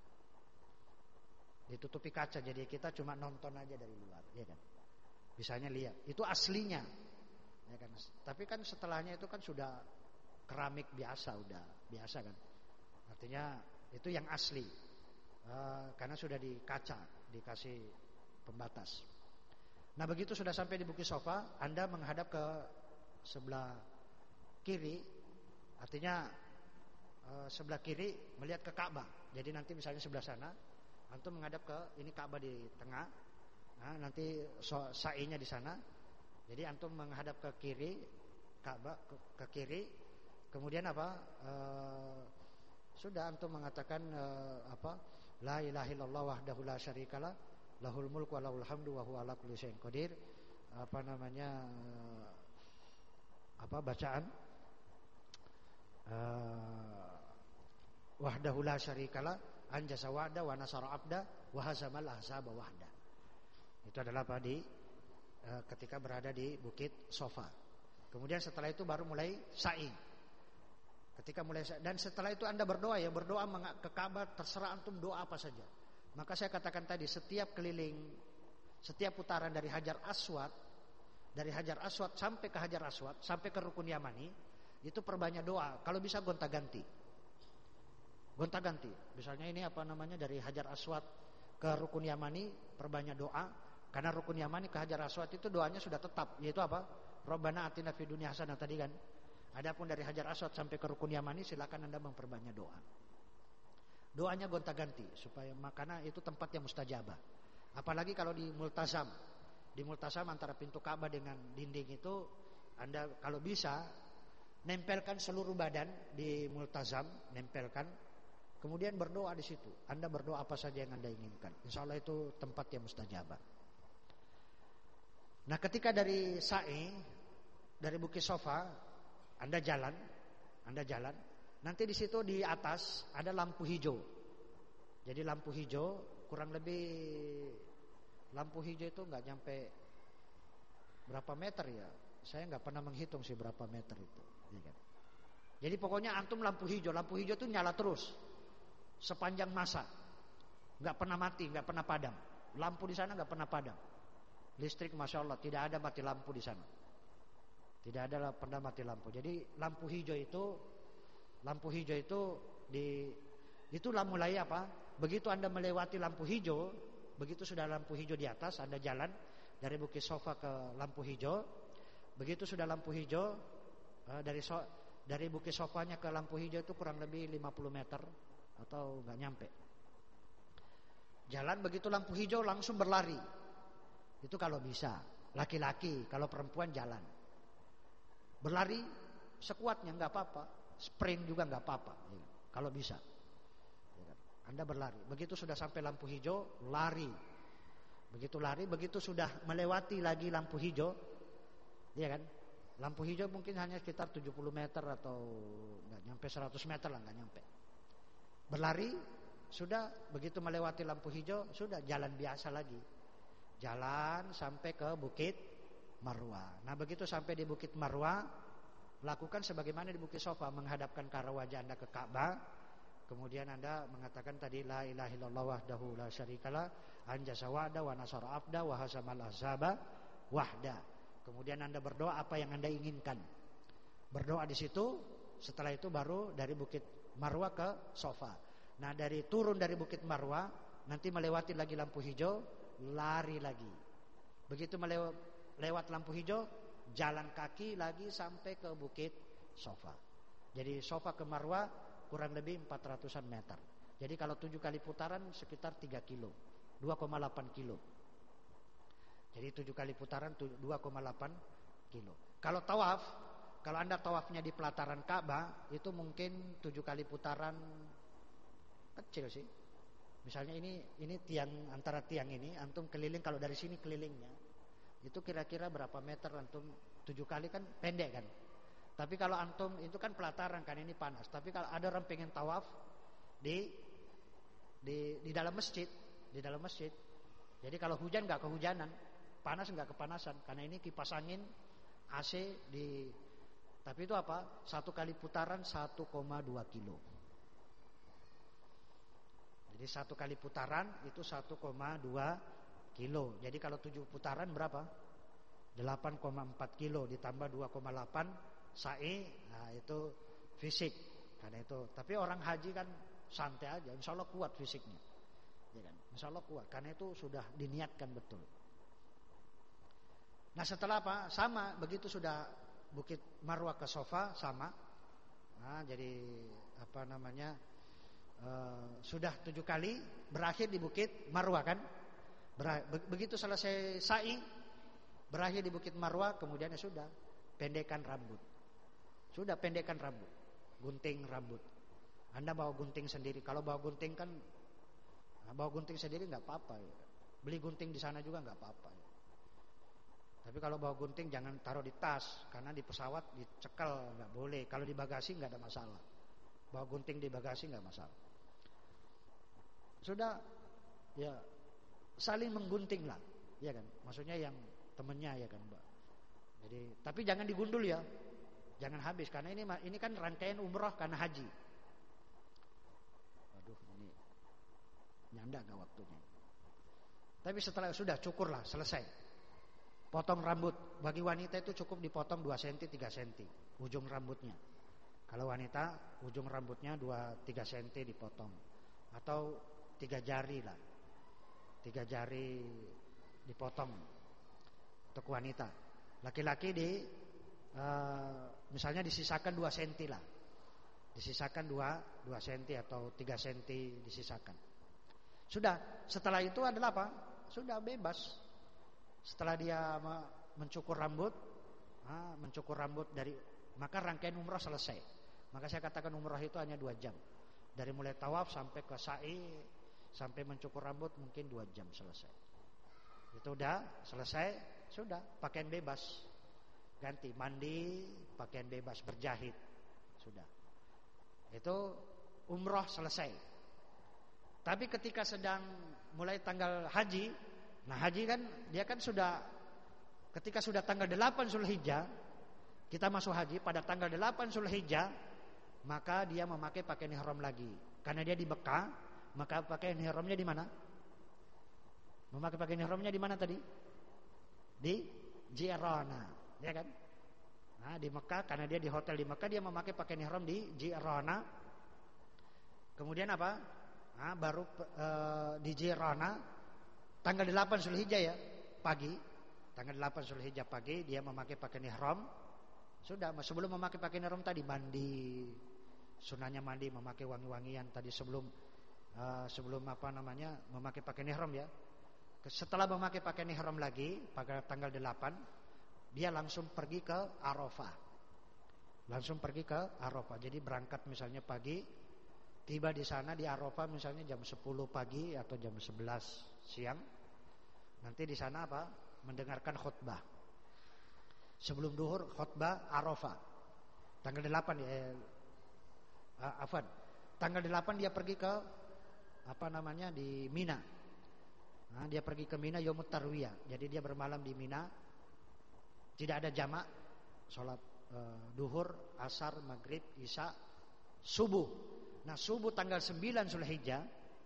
Ditutupi kaca, jadi kita cuma nonton aja dari luar, ya kan? Bisanya lihat, itu aslinya, ya kan? Tapi kan setelahnya itu kan sudah keramik biasa, udah biasa kan? Artinya itu yang asli, uh, karena sudah di kaca, dikasih pembatas. Nah begitu sudah sampai di bukit sofa, Anda menghadap ke sebelah kiri, artinya uh, sebelah kiri melihat ke Ka'bah. Jadi nanti misalnya sebelah sana, antum menghadap ke ini Ka'bah di tengah. Nah, nanti so, sa'inya di sana. Jadi antum menghadap ke kiri Ka'bah, ke, ke kiri. Kemudian apa? E, sudah antum mengatakan e, apa? La ilaha illallah wahdahu la syarikalah, lahul mulku wa lahul hamdu wa huwa ala kulli syai'in qadir. Apa namanya? E, apa bacaan? E, wahdahu la syarikalah, anjasa wa'da wa nasara abda wa hazamal ahzaba wahda. Itu adalah apa di e, ketika berada di bukit sofa. Kemudian setelah itu baru mulai sa'i. Ketika mulai sa'i, dan setelah itu Anda berdoa ya, berdoa ke Ka'bah, terserah antum doa apa saja. Maka saya katakan tadi, setiap keliling, setiap putaran dari Hajar Aswad, dari Hajar Aswad sampai ke Hajar Aswad, sampai ke Rukun Yamani, itu perbanyak doa. Kalau bisa gonta-ganti. Gonta-ganti. Misalnya ini apa namanya, dari Hajar Aswad ke Rukun Yamani perbanyak doa. Karena Rukun Yamani ke Hajar Aswad itu doanya sudah tetap, yaitu apa? Rabbana atina fid dunya hasanah tadi kan. Adapun dari Hajar Aswad sampai ke Rukun Yamani silakan Anda memperbanyak doa. Doanya gonta-ganti supaya makanya itu tempat yang mustajabah. Apalagi kalau di Multazam. Di Multazam antara pintu Ka'bah dengan dinding itu Anda kalau bisa nempelkan seluruh badan di Multazam, nempelkan. Kemudian berdoa di situ. Anda berdoa apa saja yang Anda inginkan. Insya Allah itu tempat yang mustajabah. Nah ketika dari sa'i, dari bukit sofa, Anda jalan, Anda jalan. Nanti di situ di atas ada lampu hijau. Jadi lampu hijau kurang lebih, lampu hijau itu nggak nyampe berapa meter ya. Saya nggak pernah menghitung sih berapa meter itu. Jadi pokoknya antum lampu hijau, lampu hijau itu nyala terus sepanjang masa, nggak pernah mati, nggak pernah padam. Lampu di sana nggak pernah padam. Listrik masya Allah tidak ada mati lampu di sana. Tidak ada pernah mati lampu. Jadi lampu hijau itu, lampu hijau itu di, itulah mulai apa? Begitu Anda melewati lampu hijau, begitu sudah lampu hijau di atas, Anda jalan dari bukit sofa ke lampu hijau. Begitu sudah lampu hijau, dari so, dari bukit sofanya ke lampu hijau itu kurang lebih lima puluh meter atau nggak nyampe. Jalan begitu lampu hijau langsung berlari. Itu kalau bisa, laki-laki, kalau perempuan jalan. Berlari sekuatnya nggak apa-apa, sprint juga nggak apa-apa, ya, kalau bisa. Ya, Anda berlari. Begitu sudah sampai lampu hijau, lari. Begitu lari, begitu sudah melewati lagi lampu hijau, ya kan? Lampu hijau mungkin hanya sekitar tujuh puluh meter atau nggak nyampe seratus meter lah, nggak nyampe. Berlari sudah, begitu melewati lampu hijau sudah jalan biasa lagi. Jalan sampai ke Bukit Marwah. Nah begitu sampai di Bukit Marwah, lakukan sebagaimana di Bukit Sofa, menghadapkan ke arah wajah Anda ke Ka'bah. Kemudian Anda mengatakan tadi la ilaha illallah wahdahu la syarikalah, anjasa wa'da wa nasara abda wa hasamal ahzaba wahda. Kemudian Anda berdoa apa yang Anda inginkan. Berdoa di situ, setelah itu baru dari Bukit Marwah ke Sofa. Nah dari turun dari Bukit Marwah, nanti melewati lagi lampu hijau, lari lagi. Begitu melewat lewat lampu hijau, jalan kaki lagi sampai ke Bukit Sofa. Jadi Sofa ke Marwah kurang lebih empat ratusan meter. Jadi kalau tujuh kali putaran sekitar tiga kilo, dua koma delapan kilo. Jadi tujuh kali putaran dua koma delapan kilo. Kalau tawaf, kalau Anda tawafnya di pelataran Ka'bah, itu mungkin tujuh kali putaran kecil sih. Misalnya ini ini tiang, antara tiang ini antum keliling, kalau dari sini kelilingnya itu kira-kira berapa meter antum? Tujuh kali kan pendek kan. Tapi kalau antum itu kan pelataran kan, ini panas. Tapi kalau ada orang pengen tawaf di di di dalam masjid, di dalam masjid. Jadi kalau hujan nggak kehujanan, panas nggak kepanasan, karena ini kipas angin A C di. Tapi itu apa? Satu kali putaran satu koma dua kilo. Jadi satu kali putaran itu satu koma dua kilo. Jadi kalau tujuh putaran berapa? delapan koma empat kilo ditambah dua koma delapan sa'i. Nah itu fisik. Karena itu. Tapi orang haji kan santai aja, insya Allah kuat fisiknya. Ya kan? Insya Allah kuat. Karena itu sudah diniatkan betul. Nah setelah apa? Sama, begitu sudah Bukit Marwah ke Sofa sama. Nah jadi apa namanya? Uh, sudah tujuh kali, berakhir di Bukit Marwah kan. Begitu selesai sa'i, berakhir di Bukit Marwah, kemudian ya sudah pendekkan rambut. Sudah pendekkan rambut, gunting rambut. Anda bawa gunting sendiri. Kalau bawa gunting kan, bawa gunting sendiri nggak apa-apa ya. Beli gunting di sana juga nggak apa-apa ya. Tapi kalau bawa gunting jangan taruh di tas, karena di pesawat dicekal, nggak boleh. Kalau di bagasi nggak ada masalah. Bawa gunting di bagasi nggak masalah. Sudah ya saling menggunting lah, ya kan? Maksudnya yang temennya ya kan, Mbak. Jadi tapi jangan digundul ya, jangan habis, karena ini ini kan rangkaian umroh karena haji. Aduh ini nyanda gak waktunya. Tapi setelah sudah cukur lah, selesai. Potong rambut. Bagi wanita itu cukup dipotong dua sentimeter tiga sentimeter ujung rambutnya. Kalau wanita ujung rambutnya dua tiga sentimeter dipotong. Atau tiga jari lah, tiga jari dipotong untuk wanita. Laki-laki di uh, misalnya disisakan dua sentimeter lah, disisakan dua dua sentimeter atau tiga sentimeter disisakan. Sudah, setelah itu adalah apa? Sudah bebas. Setelah dia mencukur rambut, ah, mencukur rambut dari, maka rangkaian umrah selesai. Maka saya katakan umrah itu hanya dua jam. Dari mulai tawaf sampai ke sa'i, sampai mencukur rambut mungkin dua jam selesai. Itu udah selesai, sudah pakaian bebas, ganti mandi, pakaian bebas, berjahit, sudah. Itu umrah selesai. Tapi ketika sedang mulai tanggal haji, nah haji kan dia kan sudah, ketika sudah tanggal delapan Zulhijjah, kita masuk haji pada tanggal delapan Zulhijjah, maka dia memakai pakaian ihram lagi. Karena dia di Mekah, maka pakaian ihramnya di mana? Memakai pakaian ihramnya di mana tadi? Di Jirana, ya kan? Nah, di Mekah, karena dia di hotel di Mekah, dia memakai pakaian ihram di Jirana. Kemudian apa? Nah, baru e, di Jirana tanggal delapan Zulhijjah ya, pagi. Tanggal delapan Zulhijjah pagi dia memakai pakaian ihram. Sudah, sebelum memakai pakaian ihram tadi mandi. Sunahnya mandi, memakai wangi-wangian tadi sebelum uh, sebelum apa namanya memakai pakaian ihram ya. Setelah memakai pakaian ihram lagi pada tanggal delapan, dia langsung pergi ke Arafah. Langsung pergi ke Arafah. Jadi berangkat misalnya pagi, tiba di sana di Arafah misalnya jam sepuluh pagi atau jam sebelas siang. Nanti di sana apa? Mendengarkan khutbah. Sebelum duhur khutbah Arafah. Tanggal delapan ya. Eh, Afan. Tanggal delapan dia pergi ke apa namanya di Mina. Nah, dia pergi ke Mina Yaumut Tarwiyah. Jadi dia bermalam di Mina. Tidak ada jamak, sholat uh, duhur, asar, maghrib, isya, subuh. Nah subuh tanggal sembilan Zulhijjah,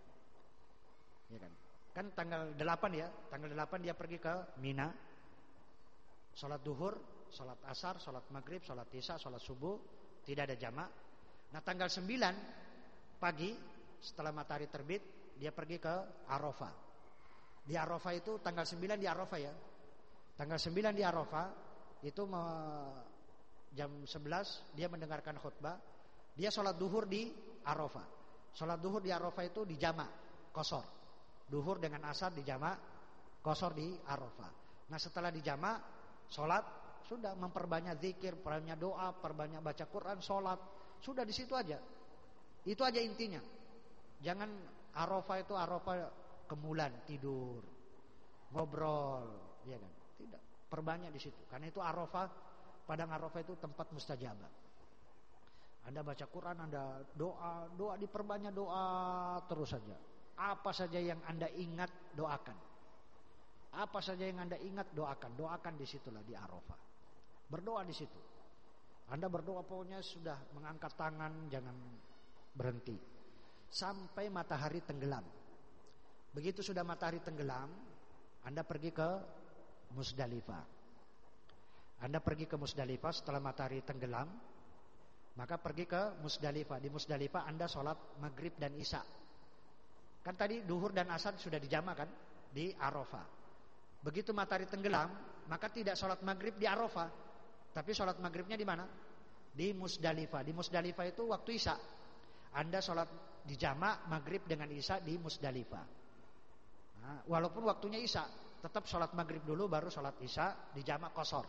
ya kan? Kan tanggal delapan ya, tanggal delapan dia pergi ke Mina, sholat duhur, sholat asar, sholat maghrib, sholat isya, sholat subuh, tidak ada jamak. Nah tanggal sembilan pagi setelah matahari terbit dia pergi ke Arafah. Di Arafah itu tanggal sembilan di Arafah ya. Tanggal sembilan di Arafah itu me, jam sebelas dia mendengarkan khutbah. Dia sholat duhur di Arafah. Sholat duhur di Arafah itu di jamak qashar. Duhur dengan asar di jamak qashar di Arafah. Nah setelah di jamak sholat sudah memperbanyak zikir, perbanyak doa, perbanyak baca Quran, sholat. Sudah di situ aja. Itu aja intinya. Jangan Arafah itu Arafah kemulan tidur, ngobrol, ya kan? Tidak, perbanyak di situ. Karena itu Arafah, padang Arafah itu tempat mustajabah. Anda baca Quran, Anda doa, doa diperbanyak doa terus saja. Apa saja yang Anda ingat doakan. Apa saja yang Anda ingat doakan, doakan di situlah di Arafah. Berdoa di situ. Anda berdoa pokoknya sudah mengangkat tangan, jangan berhenti sampai matahari tenggelam. Begitu sudah matahari tenggelam, Anda pergi ke Musdalifah. Anda pergi ke Musdalifah setelah matahari tenggelam, maka pergi ke Musdalifah. Di Musdalifah Anda sholat maghrib dan isya. Kan tadi duhur dan asar sudah dijamak kan di Arafah. Begitu matahari tenggelam, maka tidak sholat maghrib di Arafah, tapi sholat maghribnya di mana? Di Musdalifah. Di Musdalifah itu waktu isya. Anda sholat dijamak maghrib dengan isya di Musdalifah. Nah, walaupun waktunya isya, tetap sholat maghrib dulu baru sholat isya di jamak qashar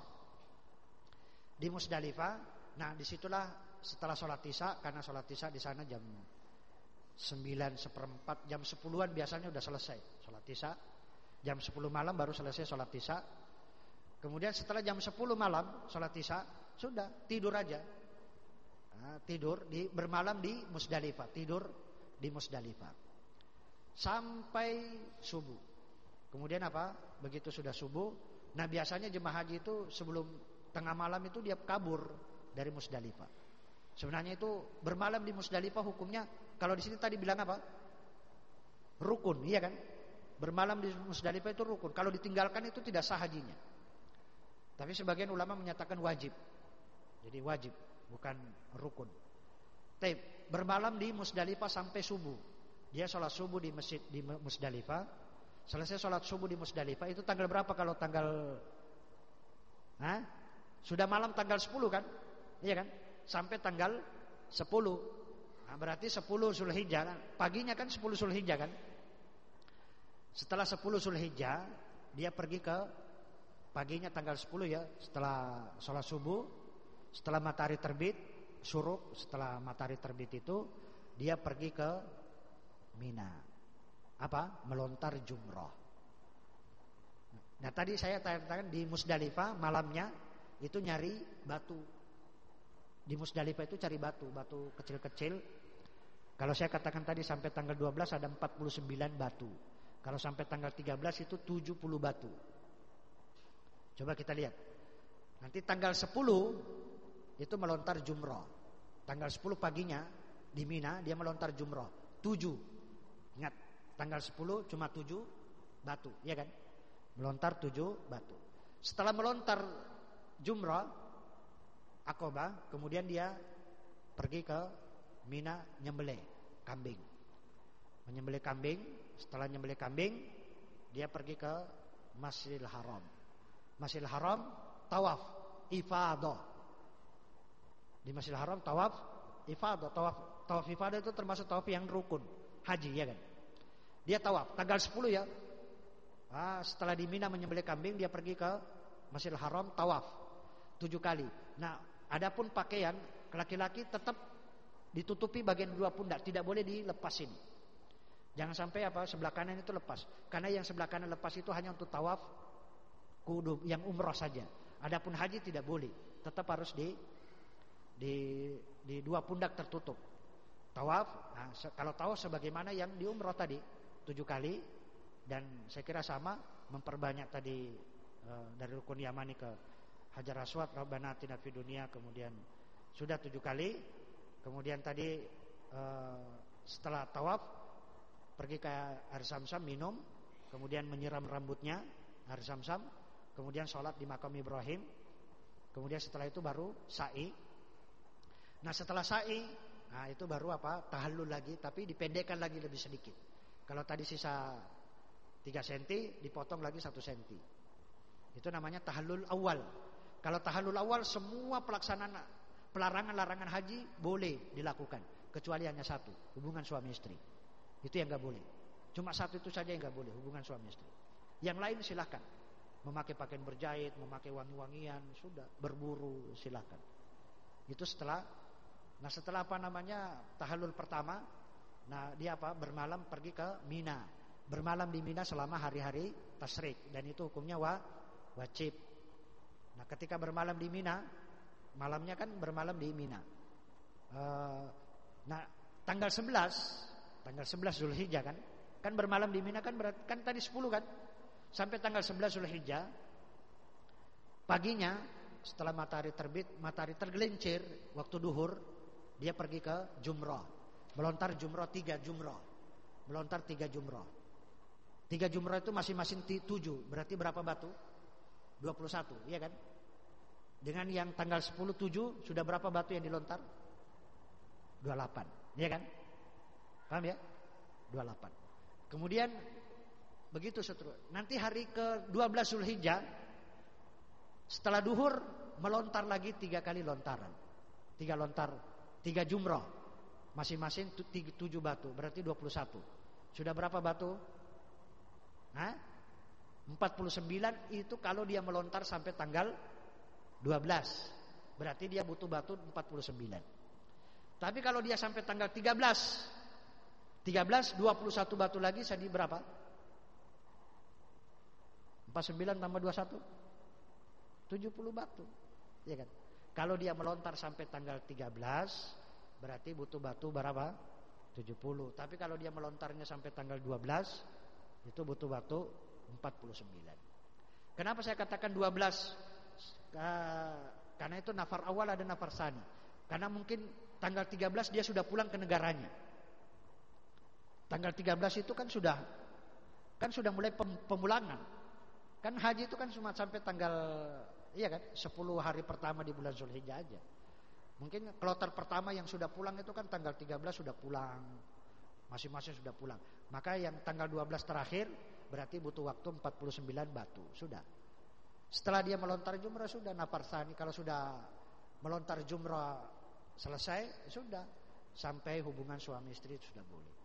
di Musdalifah. Nah disitulah setelah sholat isya, karena sholat isya di sana jam sembilan seperempat, jam sepuluhan biasanya udah selesai sholat isya. Jam sepuluh malam baru selesai sholat isya. Kemudian setelah jam sepuluh malam sholat isya, sudah tidur aja. Nah, tidur di bermalam di Musdalifah, tidur di Musdalifah sampai subuh. Kemudian apa? Begitu sudah subuh, nah biasanya jemaah haji itu sebelum tengah malam itu dia kabur dari Musdalifah. Sebenarnya itu bermalam di Musdalifah hukumnya, kalau di sini tadi bilang apa? Rukun, iya kan? Bermalam di Musdalifah itu rukun. Kalau ditinggalkan itu tidak sah hajinya. Tapi sebagian ulama menyatakan wajib. Jadi wajib, bukan rukun. Taib, bermalam di Musdalifah sampai subuh. Dia sholat subuh di masjid di Musdalifah. Selesai sholat subuh di Musdalifah. Itu tanggal berapa kalau tanggal Hah? Sudah malam tanggal sepuluh kan? Iya kan? Sampai tanggal sepuluh. Nah, berarti sepuluh Zulhijjah kan? Paginya kan sepuluh Zulhijjah kan? Setelah sepuluh Zulhijjah dia pergi ke paginya tanggal sepuluh ya, setelah sholat subuh, setelah matahari terbit, syuruk, setelah matahari terbit itu dia pergi ke Mina. Apa? Melontar jumrah. Nah tadi saya tanya-tanya di Musdalifah malamnya itu nyari batu. Di Musdalifah itu cari batu, batu kecil-kecil. Kalau saya katakan tadi sampai tanggal dua belas ada empat puluh sembilan batu. Kalau sampai tanggal tiga belas itu tujuh puluh batu. Coba kita lihat. Nanti tanggal sepuluh itu melontar jumrah. Tanggal sepuluh paginya di Mina dia melontar jumrah. tujuh. Ingat, tanggal sepuluh cuma tujuh batu, ya kan? Melontar tujuh batu. Setelah melontar jumrah Aqabah, kemudian dia pergi ke Mina nyembelih kambing. Menyembelih kambing, setelah nyembelih kambing dia pergi ke Masjidil Haram. Masjidil Haram tawaf ifadah. Di Masjidil Haram tawaf ifadah. Tawaf tawaf ifadah itu termasuk tawaf yang rukun haji, ya kan? Dia tawaf tanggal sepuluh ya. Ah, setelah di Mina menyembelih kambing dia pergi ke Masjidil Haram tawaf tujuh kali. Nah, adapun pakaian laki-laki tetap ditutupi bagian dua pundak, tidak boleh dilepasin. Jangan sampai apa sebelah kanan itu lepas. Karena yang sebelah kanan lepas itu hanya untuk tawaf kudu yang umrah saja. Adapun haji tidak boleh, tetap harus di di di dua pundak tertutup. Tawaf, nah, kalau tawaf sebagaimana yang di umroh tadi tujuh kali, dan saya kira sama, memperbanyak tadi uh, dari rukun yamani ke Hajar Aswad, Rabbana atina fid dunya, kemudian sudah tujuh kali. Kemudian tadi uh, setelah tawaf pergi ke air Zamzam minum, kemudian menyiram rambutnya air Zamzam, kemudian sholat di makam Ibrahim, kemudian setelah itu baru sa'i. Nah setelah sa'i, nah itu baru apa? Tahallul lagi, tapi dipendekkan lagi lebih sedikit. Kalau tadi sisa tiga senti, dipotong lagi satu senti. Itu namanya tahallul awal. Kalau tahallul awal semua pelaksanaan pelarangan-larangan haji boleh dilakukan, kecuali hanya satu, hubungan suami istri. Itu yang enggak boleh. Cuma satu itu saja yang enggak boleh, hubungan suami istri. Yang lain silakan. Memakai pakaian berjahit, memakai wangi-wangian, sudah, berburu silakan. Itu setelah, nah setelah apa namanya tahallul pertama, nah dia apa? Bermalam pergi ke Mina. Bermalam di Mina selama hari-hari tasyrik, dan itu hukumnya wa, wajib. Nah ketika bermalam di Mina, malamnya kan bermalam di Mina. Uh, nah tanggal sebelas, tanggal sebelas Zulhijjah kan, kan bermalam di Mina kan berat, kan tadi sepuluh kan, sampai tanggal sebelas Zulhijjah paginya setelah matahari terbit, matahari tergelincir waktu duhur, dia pergi ke Jumrah, melontar Jumrah tiga Jumrah, melontar tiga Jumrah. Tiga Jumrah itu masing-masing tujuh, berarti berapa batu? dua puluh satu, iya kan? Dengan yang tanggal sepuluh tujuh sudah berapa batu yang dilontar? dua puluh delapan, iya kan? Paham ya? dua puluh delapan. Kemudian begitu seterusnya. Nanti hari ke dua belas Zulhijjah, setelah duhur melontar lagi tiga kali lontaran. Tiga lontar, tiga jumrah. Masing-masing tujuh batu, berarti dua puluh satu. Sudah berapa batu? Hah? empat puluh sembilan itu kalau dia melontar sampai tanggal dua belas. Berarti dia butuh batu empat puluh sembilan. Tapi kalau dia sampai tanggal tiga belas, tiga belas, dua puluh satu batu lagi, jadi berapa? empat puluh sembilan tambah dua puluh satu, tujuh puluh batu, ya kan? Kalau dia melontar sampai tanggal tiga belas, berarti butuh batu berapa? tujuh puluh. Tapi kalau dia melontarnya sampai tanggal dua belas, itu butuh batu empat puluh sembilan. Kenapa saya katakan dua belas? Karena itu nafar awal ada nafar sani. Karena mungkin tanggal tiga belas dia sudah pulang ke negaranya. Tanggal tiga belas itu kan sudah kan sudah mulai pemulangan. Kan haji itu kan cuma sampai tanggal, iya kan, sepuluh hari pertama di bulan Zulhijjah aja. Mungkin kloter pertama yang sudah pulang itu kan tanggal tiga belas sudah pulang. Masing-masing sudah pulang. Maka yang tanggal dua belas terakhir berarti butuh waktu empat puluh sembilan batu. Sudah. Setelah dia melontar jumrah sudah nafar tsani. Kalau sudah melontar jumrah selesai, sudah. Sampai hubungan suami istri itu sudah boleh.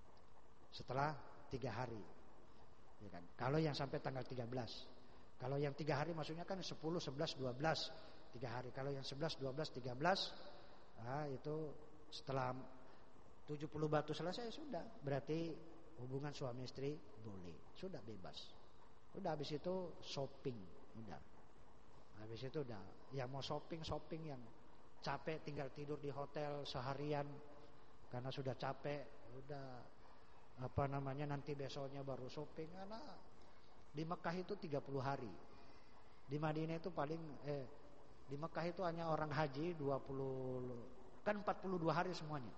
Setelah tiga hari, ya kan? Kalau yang sampai tanggal tiga belas. Kalau yang tiga hari maksudnya kan sepuluh, sebelas, dua belas, tiga hari. Kalau yang sebelas, dua belas, tiga belas, nah itu setelah tujuh puluh batu selesai sudah. Berarti hubungan suami istri boleh. Sudah bebas. Udah habis itu shopping, udah. Habis itu udah. Yang mau shopping shopping, yang capek tinggal tidur di hotel seharian karena sudah capek, udah apa namanya nanti besoknya baru shopping. Karena di Mekah itu tiga puluh hari. Di Madinah itu paling eh di Mekah itu hanya orang haji dua puluh, kan empat puluh dua hari semuanya.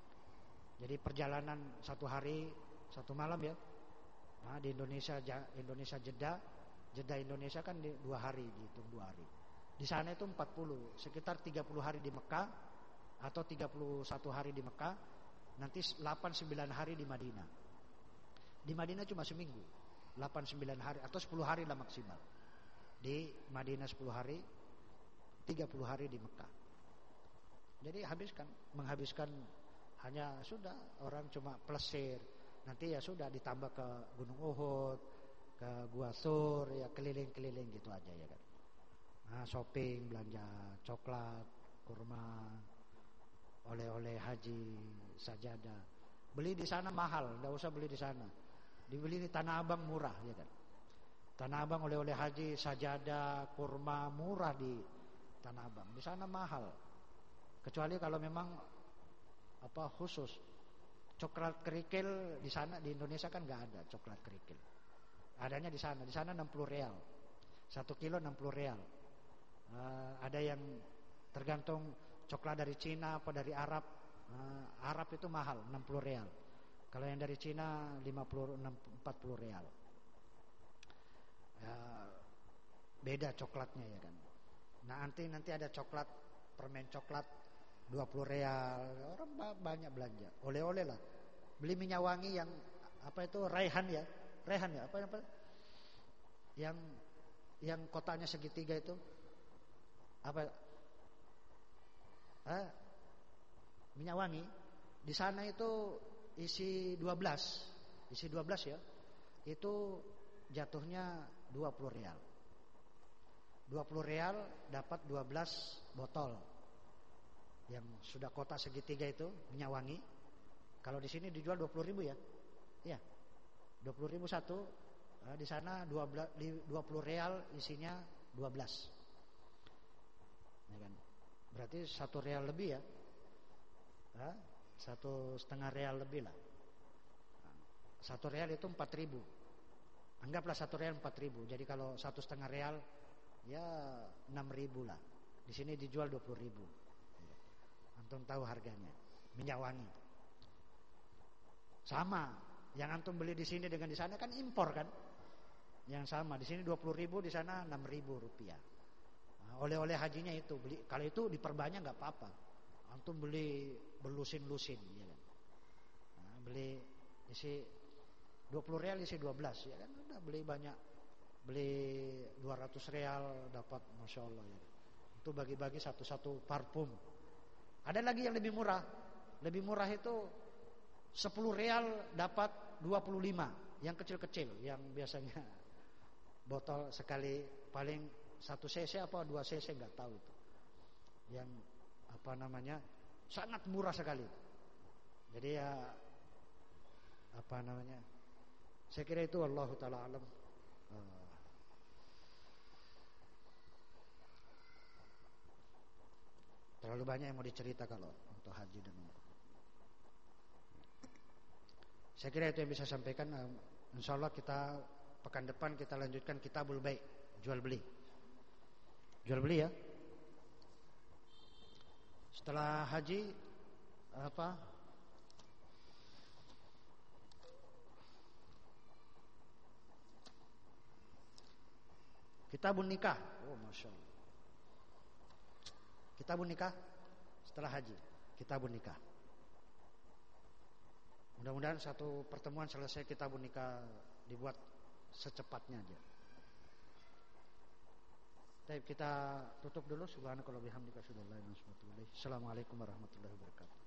Jadi perjalanan satu hari satu malam ya. Nah, di Indonesia Indonesia Jeddah, Jeddah Indonesia kan di, dua hari dihitung dua hari. Di sana itu empat puluh, sekitar tiga puluh hari di Mekah atau tiga puluh satu hari di Mekah, nanti delapan sembilan hari di Madinah. Di Madinah cuma seminggu, delapan sembilan hari atau sepuluh hari lah maksimal. Di Madinah sepuluh hari, tiga puluh hari di Mekah. Jadi habiskan, menghabiskan hanya sudah orang cuma plesir. Nanti ya sudah ditambah ke Gunung Uhud, ke Gua Sur, ya keliling-keliling gitu aja ya kan. Nah, shopping, belanja coklat, kurma, oleh-oleh haji, sajadah. Beli di sana mahal, enggak usah beli di sana. Dibeli di Tanah Abang murah ya kan. Tanah Abang oleh-oleh haji, sajadah, kurma murah di Tanah Abang. Di sana mahal. Kecuali kalau memang apa khusus. Coklat kerikil di sana, di Indonesia kan nggak ada coklat kerikil. Adanya di sana. Di sana enam puluh real. Satu kilo enam puluh real. Uh, ada yang tergantung coklat dari Cina apa dari Arab. Uh, Arab itu mahal enam puluh real. Kalau yang dari Cina lima puluh, empat puluh real. Uh, beda coklatnya ya kan. Nah nanti nanti ada coklat, permen coklat dua puluh real. Orang banyak belanja. Oleh-oleh lah. Beli minyak wangi yang apa itu Raihan ya. Raihan ya apa apa? Yang yang kotaknya segitiga itu apa? Ah, minyak wangi. Di sana itu isi dua belas. Isi dua belas ya. Itu jatuhnya dua puluh real. dua puluh real dapat dua belas botol. Yang sudah kotak segitiga itu minyak wangi. Kalau di sini dijual dua puluh ribu ya. Iya. dua puluh ribu satu. Nah, di sana dua belas, dua puluh real isinya dua belas. Ya kan? Berarti satu real lebih ya. Nah, satu setengah real lebih lah. Satu real itu empat ribu. Anggaplah satu real empat ribu. Jadi kalau satu setengah real ya enam ribu lah. Di sini dijual dua puluh ribu. Antum tahu harganya. Minyak wangi. Sama, yang antum beli di sini dengan di sana kan impor kan? Yang sama, di sini dua puluh ribu, di sana enam ribu rupiah. Nah, oleh-oleh hajinya itu beli. Kalau itu diperbanyak nggak apa-apa. Antum beli berlusin-lusin, ya kan? Nah, beli isi dua puluh real isi dua belas, ya kan? Udah beli banyak, beli dua ratus real dapat, masya Allah ya. Itu bagi-bagi satu-satu parfum. Ada lagi yang lebih murah. Lebih murah itu sepuluh real dapat dua puluh lima. Yang kecil-kecil, yang biasanya botol sekali paling satu cc apa dua cc nggak tahu itu. Yang apa namanya sangat murah sekali. Jadi ya apa namanya? Saya kira itu Allah taala alam. Uh, terlalu banyak yang mau dicerita kalau untuk haji dan umrah. Saya kira itu yang bisa saya sampaikan. Insya Allah kita pekan depan kita lanjutkan Kitabul Bai', jual beli. Jual beli ya. Setelah haji apa? Kitabun nikah. Oh, masya Allah. Kitabun nikah setelah haji. Kitabun nikah. Mudah-mudahan satu pertemuan selesai Kitabun nikah dibuat secepatnya aja. Baik, kita tutup dulu. Subhanakallahumma wa bihamdika asyhadu an la ilaha illa anta astaghfiruka wa atubu ilaik. Assalamualaikum warahmatullahi wabarakatuh.